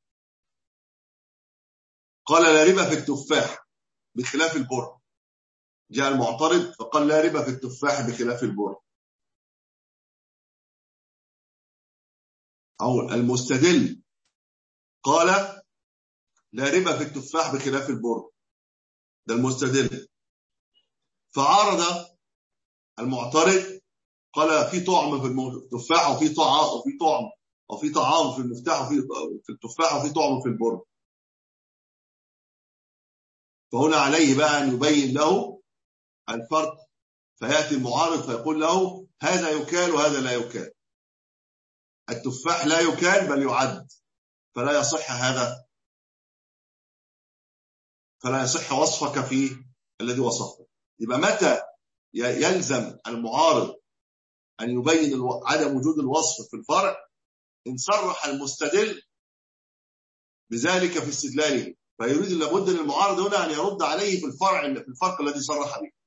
قال لا ربا في التفاح بخلاف البر، جاء المعترض فقال لا ربا في التفاح بخلاف البر، أو المستدل قال لا ربا في التفاح بخلاف البر، ده المستدل. فعارض المعترض قال في طعم في التفاح وفي طعام وفي طعم وفي طعام في المفتاح وفي في التفاح وفي طعم في البر. فهنا عليه بقى أن يبين له الفرق، فيأتي المعارض فيقول له هذا يكال وهذا لا يكال، التفاح لا يكال بل يعد، فلا يصح هذا، فلا يصح وصفك في الذي وصفه. يبقى متى يلزم المعارض أن يبين عدم وجود الوصف في الفرع؟ إن صرح المستدل بذلك في استدلاله، فيريد لابد للمعارض هنا أن يرد عليه في الفرع في الفرق الذي صرح به.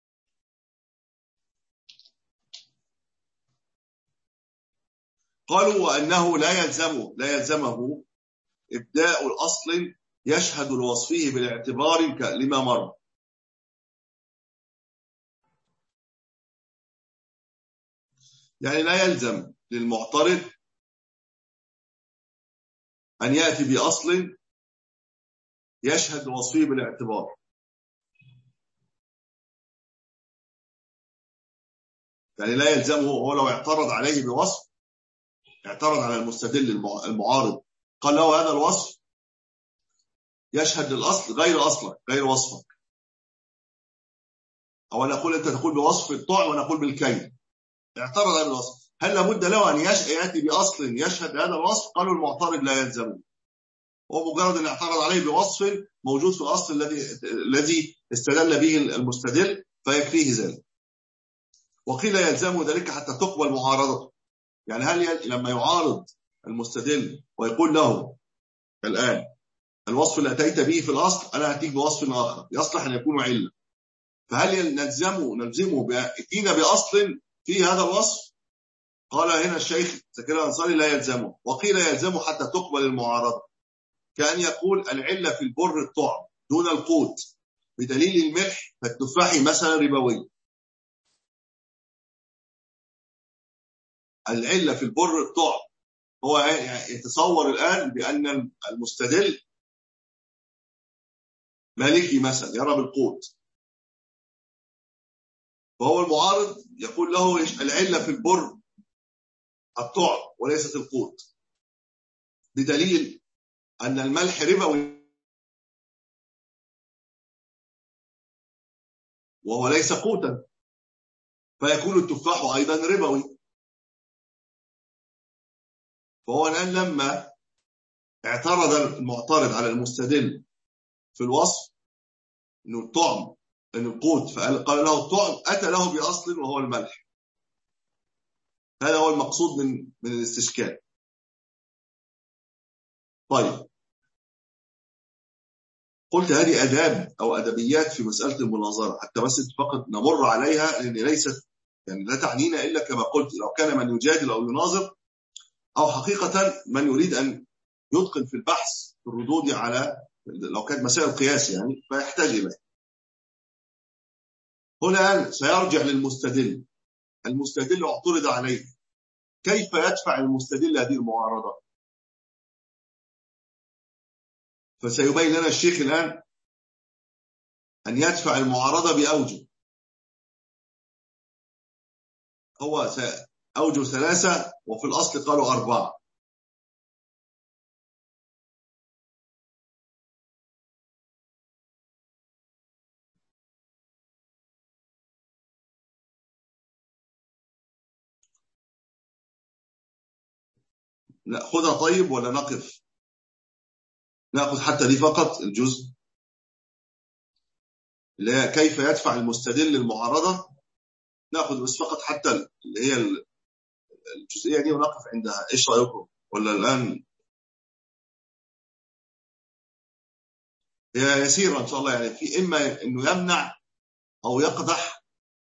قالوا وأنه لا يلزمه لا يلزمه إبداء الأصل يشهد لوصفه بالاعتبار لما مر. يعني لا يلزم للمعترض أن يأتي بأصل يشهد لوصفه بالاعتبار. يعني لا يلزمه، هو لو اعترض عليه بوصف، اعترض على المستدل المعارض قال له هذا الوصف يشهد للأصل غير أصلك غير وصفك، أو نقول أنت تقول بوصف الطعم ونقول بالكيل، اعترض على الوصف، هل لابد له أن يأتي بأصل يشهد هذا الوصف؟ قالوا المعترض لا يلزمه، هو مجرد أن اعترض عليه بوصف موجود في الأصل الذي الذي استدل به المستدل فيكفيه ذلك. وقيل يلزمه ذلك حتى تقبل معارضته. يعني هل لما يعارض المستدل ويقول له الآن الوصف اللي أتيت به في الأصل أنا هتيك بوصف آخر يصلح أن يكون علة، فهل نلزمه نلزمه بأتينا بأصل في هذا الوصف؟ قال هنا الشيخ زكريا الأنصاري لا يلزمه. وقيل يلزمه حتى تقبل المعارضة، كأن يقول العلة في البر الطعم، دون القوت بدليل الملح، فالتفاح مثلا ربوي. العلة في البر الطعم. هو يتصور الآن بأن المستدل مالكي مثلا يرى بالقوت، فهو المعارض يقول له العلة في البر الطعم وليست القوت، بدليل أن الملح ربوي وهو ليس قوتا، فيكون التفاح أيضا ربوي. فهو الآن لما اعترض المعترض على المستدل في الوصف انه الطعم انه القوت، فقال قال له الطعم، اتى له باصل وهو الملح. هذا هو المقصود من من الاستشكال. طيب، قلت هذه اداب او ادبيات في مساله المناظره، حتى بس فقط نمر عليها، لان ليست يعني لا تعنينا الا كما قلت، لو كان من يجادل او يناظر، او حقيقه من يريد ان يتقن في البحث في الردود على، لو كانت مسائل قياس يعني، فيحتاج اليه. هنا سيرجع للمستدل. المستدل اعترض عليه، كيف يدفع المستدل هذه المعارضة؟ فسيبين لنا الشيخ الآن أن يدفع المعارضة بأوجه. هو أوجه ثلاثة، وفي الأصل قالوا أربعة. نأخذها طيب ولا نقف؟ نأخذ حتى دي فقط الجزء اللي هي كيف يدفع المستدل المعارضة، نأخذ بس فقط حتى اللي هي الجزئية دي ونقف عندها. إيش رأيكم؟ ولا الآن هي يسيرة إن شاء الله، يعني في إما إنه يمنع أو يقدح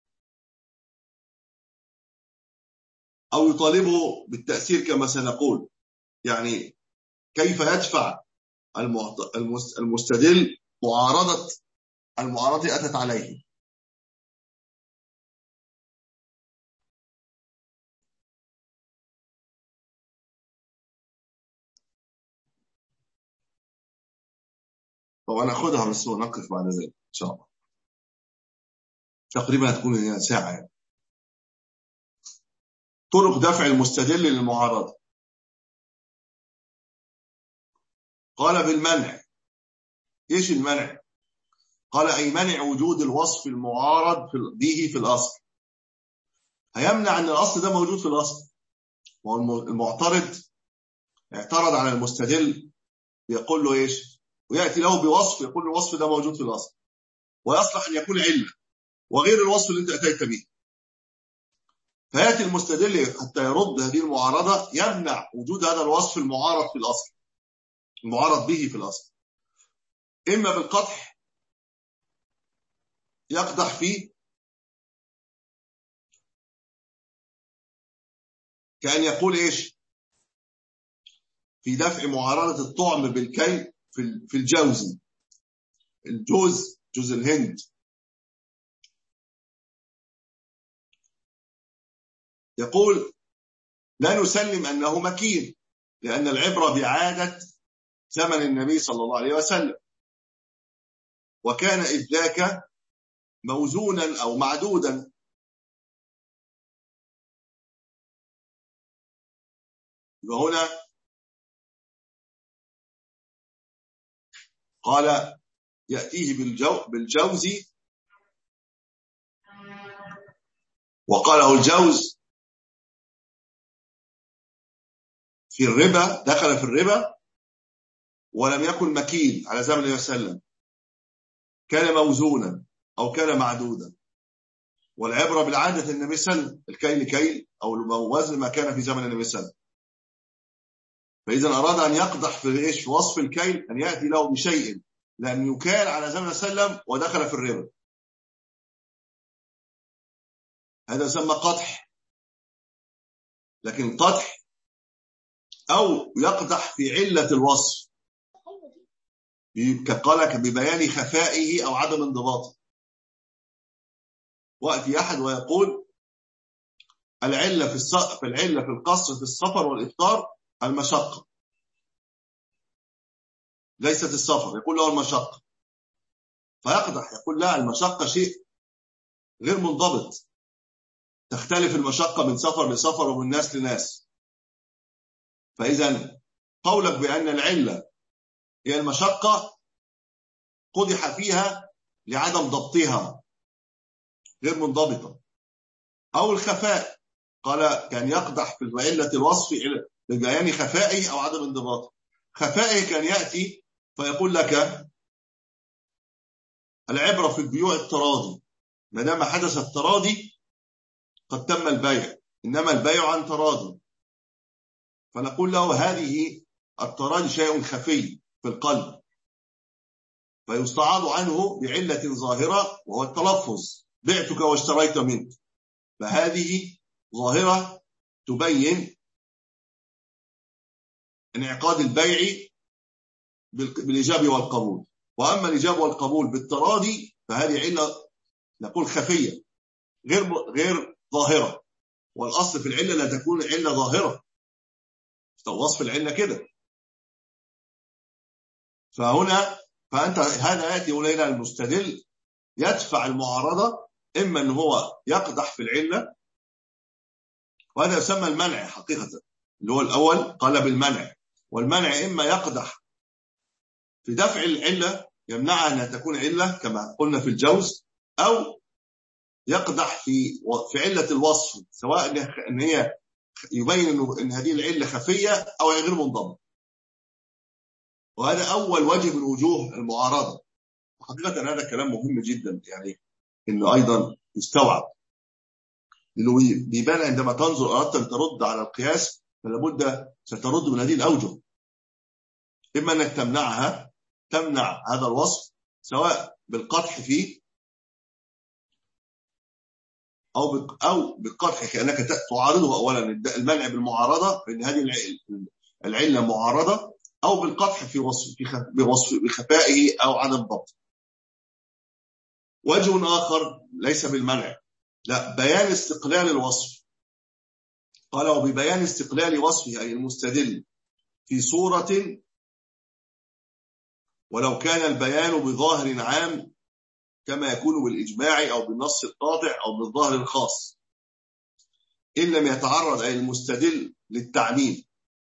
أو يطالبه بالتأثير كما سنقول. يعني كيف يدفع المستدل معارضة المعارضة أتت عليه. طبعا ناخدها بس ونقف بعد ذلك إن شاء الله. تقريبا هتكون هي ساعة يعني. طرق دفع المستدل للمعارضة. قال بالمنع. إيش المنع؟ قال أي منع وجود الوصف المعارض به في الأصل. هيمنع أن الأصل ده موجود في الأصل. والمعترض اعترض على المستدل، يقول له إيش؟ ويأتي له بوصف يقول له الوصف ده موجود في الأصل، ويصلح أن يكون علة وغير الوصف اللي أنت أتيت به. فيأتي المستدل حتى يرد هذه المعارضة، يمنع وجود هذا الوصف المعارض في الأصل، المعارض به في الأصل، إما بالقدح يقدح فيه، كأن يقول إيش في دفع معارضة الطعم بالكي في الجوز، الجوز جوز الهند، يقول لا نسلم أنه مكين، لأن العبرة بعادة زمن النبي صلى الله عليه وسلم، وكان إذ ذاك موزونا أو معدودا. وهنا قال يأتيه بالجو بالجوز، وقاله الجوز في الربا، دخل في الربا ولم يكن مكين على زمن النبي صلى الله عليه وسلم، كان موزونا أو كان معدودا. والعبرة بالعادة النبي صلى الله عليه وسلم، الكيل كيل أو الوزن ما كان في زمن النبي صلى الله عليه وسلم. فإذا أراد أن يقدح في إيش في وصف الكيل، أن يأتي له بشيء لم يكال على زمن النبي صلى الله عليه وسلم ودخل في الربا، هذا يسمى قدح. لكن قدح أو يقدح في علة الوصف، قال ببيان خفائه أو عدم انضباطه. وقت أحد ويقول العلة في الص... في العلة في القصر في السفر والإفطار المشقة، ليست السفر، يقول له المشقة، فيقدح يقول لا، المشقة شيء غير منضبط، تختلف المشقة من سفر لسفر ومن ناس لناس. فإذا قولك بأن العلة هي المشقة قدح فيها لعدم ضبطها، غير منضبطة. أو الخفاء، قال كان يقدح في علة الوصف ببيان خفائه أو عدم انضباطه. خفائه كان يأتي فيقول لك العبرة في البيوع التراضي، ما دام حدث التراضي قد تم البيع، إنما البيع عن تراضي، فنقول له هذه التراضي شيء خفي في القلب، فيستعاض عنه بعلة ظاهرة وهو التلفظ، بعتك واشتريت منك، فهذه ظاهرة تبين انعقاد البيع بالإجابة والقبول. وأما الإجابة والقبول بالتراضي فهذه علة نقول خفية غير غير ظاهرة، والأصل في العلة لا تكون علة ظاهرة، وصف العلة كده. فهنا فأنت هذا يأتي إلينا المستدل يدفع المعارضة، إما أن هو يقدح في العلة، وهذا يسمى المنع حقيقة، اللي هو الأول قال بالمنع، والمنع إما يقدح في دفع العلة يمنعها أنها تكون علة كما قلنا في الجوز، أو يقدح في في علة الوصف، سواء أن هي يبين أن هذه العلة خفية أو غير منضبطة. وهذا أول وجه من وجوه المعارضة. حقيقة هذا الكلام مهم جدا، يعني إنه أيضا يستوعب، لأنه بيبان عندما تنظر أردت أن ترد على القياس فلابد سترد من هذه الأوجه، إما أنك تمنعها، تمنع هذا الوصف سواء بالقدح فيه أو أو بالقدح كأنك تعارضه. أولا المنع بالمعارضة، فإن هذه العلة معارضة، أو بالقدح في وصف بوصف بخفائه أو عدم ضبط. وجه آخر ليس بالمنع، لا، بيان استقلال الوصف. قال وببيان استقلال وصفه أي المستدل في صورة ولو كان البيان بظاهر عام كما يكون بالإجماع أو بالنص القاطع أو بالظاهر الخاص، إن لم يتعرض أي المستدل للتعميم،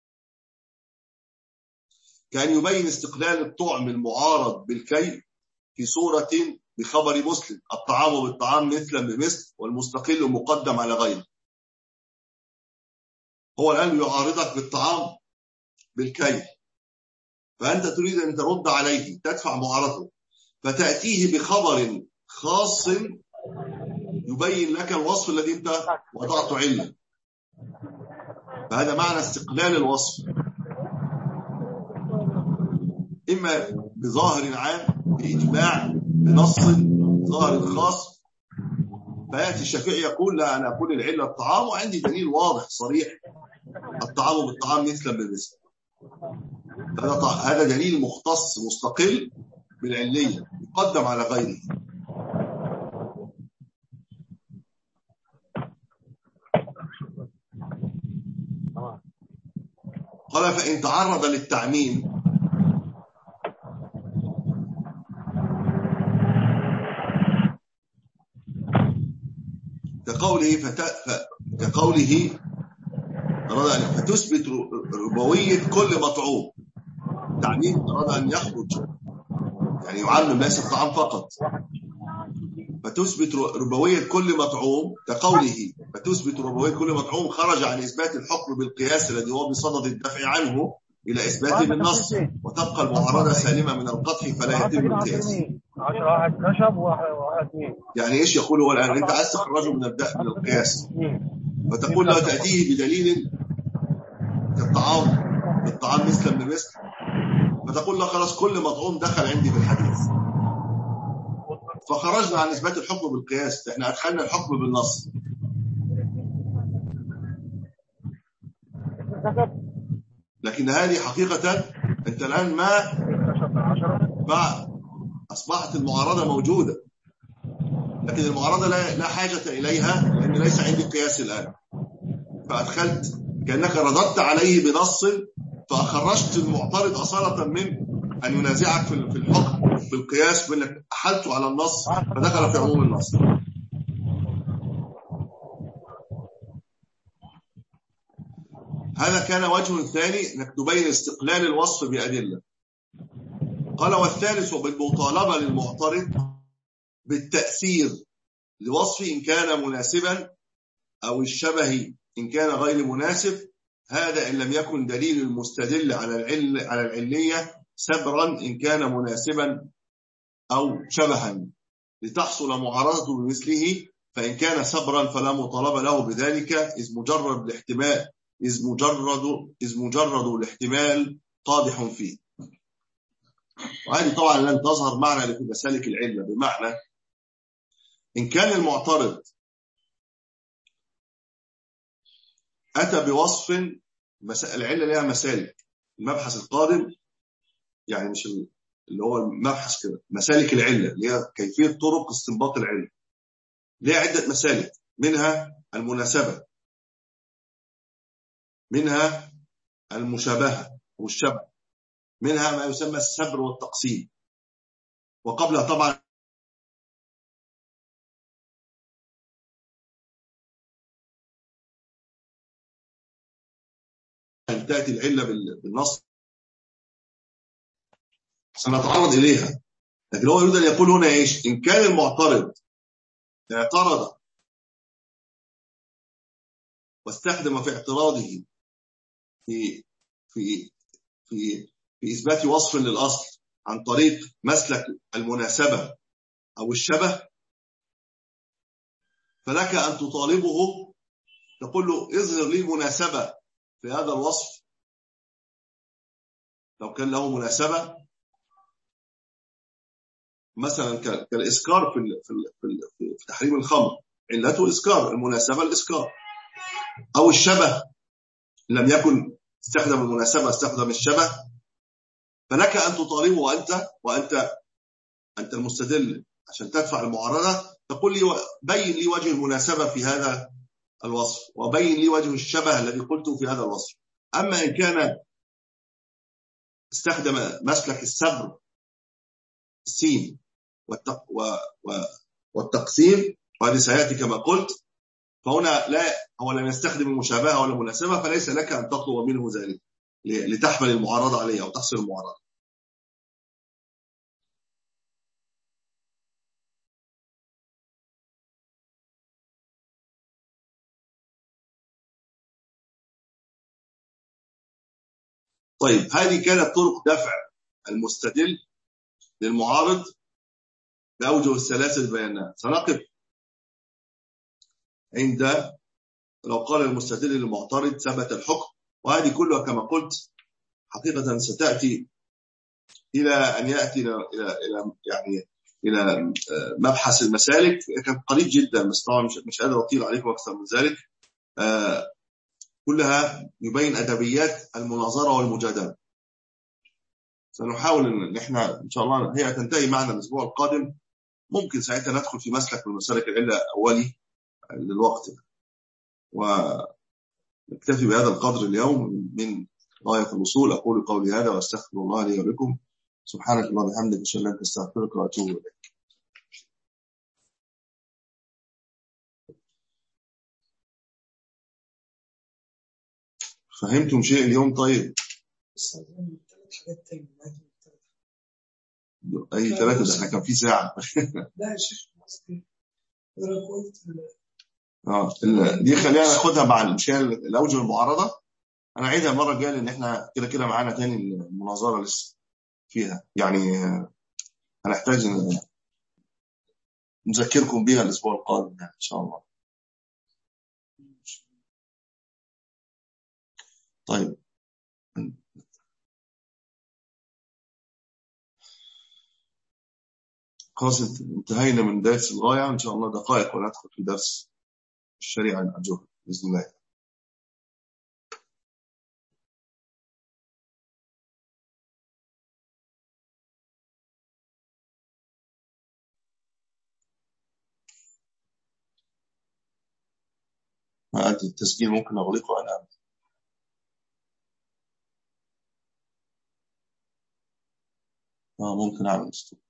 كان يبين استقلال الطعم المعارض بالكيل في صورة بخبر مسلم الطعام بالطعام مثلا بمثل والمستقل مقدم على غيره. هو الآن يعارضك بالطعام بالكيل، فأنت تريد أن ترد عليه، تدفع معارضته، فتأتيه بخبر خاص يبين لك الوصف الذي انت وضعته علة. فهذا معنى استقلال الوصف، إما بظاهر عام بإجماع بنص ظاهر خاص. فيأتي الشافعي يقول لا، أنا أقول العلة الطعام وعندي دليل واضح صريح الطعام بالطعام مثلا بمثل، هذا دليل مختص مستقل بالعلية يقدم على غيره. قال فإن تعرض للتعميم كقوله فت... ف... كقوله فتثبت ربوية كل مطعوم. تعميم أراد أن يخرج، يعني يعلم ليس الطعام فقط. فتثبت ربوية كل مطعوم كقوله فتثبت ربوية كل مطعوم خرج عن إثبات الحكم بالقياس الذي هو بصدد الدفع عنه إلى إثباته بالنص، وتبقى المعارضة سالمة من القطع فلا يتم القياس. يعني إيش يقول هو الآن؟ أنت عايز تخرجه من من القياس، فتقول له تأتيه بدليل كالطعام بالطعام مثلا بمثل، فتقول له خلاص كل مطعوم دخل عندي في الحديث، فخرجنا عن إثبات الحكم بالقياس، احنا أدخلنا الحكم بالنص. لكن هذه حقيقة أنت الآن ما فأصبحت المعارضة موجودة، لكن المعارضة لا, لا حاجة إليها لأن ليس عندي قياس الآن، فأدخلت كأنك رددت عليه بنص فأخرجت المعترض أصالة من أن ينازعك في الحكم بالقياس بأنك أحلت على النص فدخل في عموم النص. هذا كان وجه ثاني انك تبين استقلال الوصف بأدلة. قال والثالث وبالمطالبة للمعترض بالتأثير لوصف إن كان مناسبا أو الشبه إن كان غير مناسب، هذا إن لم يكن دليل المستدل على العل على العلية سبرا إن كان مناسبا أو شبها لتحصل معارضته بمثله، فإن كان سبرا فلا مطالبة له بذلك إذ مجرد الاحتمال إذ مجرد إذ مجرد الاحتمال قادح فيه. وهذه طبعا لن تظهر معنا في مسالك العلة، بمعنى إن كان المعترض أتى بوصف العلة لها مسالك، المبحث القادم يعني مش اللي هو المبحث كده، مسالك العلة اللي هي كيفية طرق استنباط العلة لها عدة مسالك، منها المناسبة، منها المشابهة والشبه، منها ما يسمى السبر والتقسيم، وقبلها طبعا تأتي العلة بالنص سنتعرض إليها. لكن هو يريد أن يقول هنا إيش؟ إن كان المعترض اعترض واستخدم في اعتراضه في في في في إثبات وصف للأصل عن طريق مسلك المناسبة أو الشبه، فلك أن تطالبه تقول له اظهر لي المناسبة في هذا الوصف لو كان له مناسبة، مثلا كالإسكار في في تحريم الخمر، علته الإسكار، المناسبة الإسكار، أو الشبه لم يكن استخدم المناسبة استخدم الشبه، فلك أن تطالبه وأنت وأنت أنت المستدل عشان تدفع المعارضة، تقول لي بين لي وجه المناسبة في هذا الوصف وبين لي وجه الشبه الذي قلته في هذا الوصف. أما إن كان استخدم مسلك السبر السين والتقسيم وهذه سيأتي كما قلت، فهنا لا هو لم يستخدم المشابهة ولا المناسبة، فليس لك أن تطلب منه ذلك لتحمل المعارضة عليه أو تحصل المعارضة. طيب هذه كانت طرق دفع المستدل للمعارض بأوجه الثلاثة البيانات. سنقف عند لو قال المستدل للمعترض ثبت الحكم، وهذه كلها كما قلت حقيقة ستأتي إلى أن يأتي إلى إلى يعني إلى مبحث المسالك، كان قليل جدا بس طبعا مش مش قادر أطيل عليكم أكثر من ذلك. آه كلها يبين أدبيات المناظرة والمجادلة. سنحاول إن إحنا إن شاء الله هي تنتهي معنا الأسبوع القادم، ممكن ساعتها ندخل في مسلك من مسالك العلة أولي للوقت، ونكتفي بهذا القدر اليوم من غاية الوصول. أقول قولي هذا وأستغفر الله لي ولكم. سبحانك اللهم وبحمدك أشهد أن لا إله إلا أنت أستغفرك وأتوب إليك. فهمتم شيء اليوم؟ طيب أي ثلاثة ده احنا كان في ساعة. لا يا شيخ أنا قلت اه دي خلينا ناخدها مع المشكلة الأوجه المعارضة. أنا عيدها المرة الجاية لأن احنا كده كده معانا تاني المناظرة لسه فيها، يعني هنحتاج نذكركم بها الأسبوع القادم يعني إن شاء الله. طيب خلاص انتهينا من درس الغاية، إن شاء الله دقائق وندخل في درس الشريعة الأجوبة بإذن الله. وقت التسجيل ممكن أغلقه أنا. آه ممكن أعمل ستوب.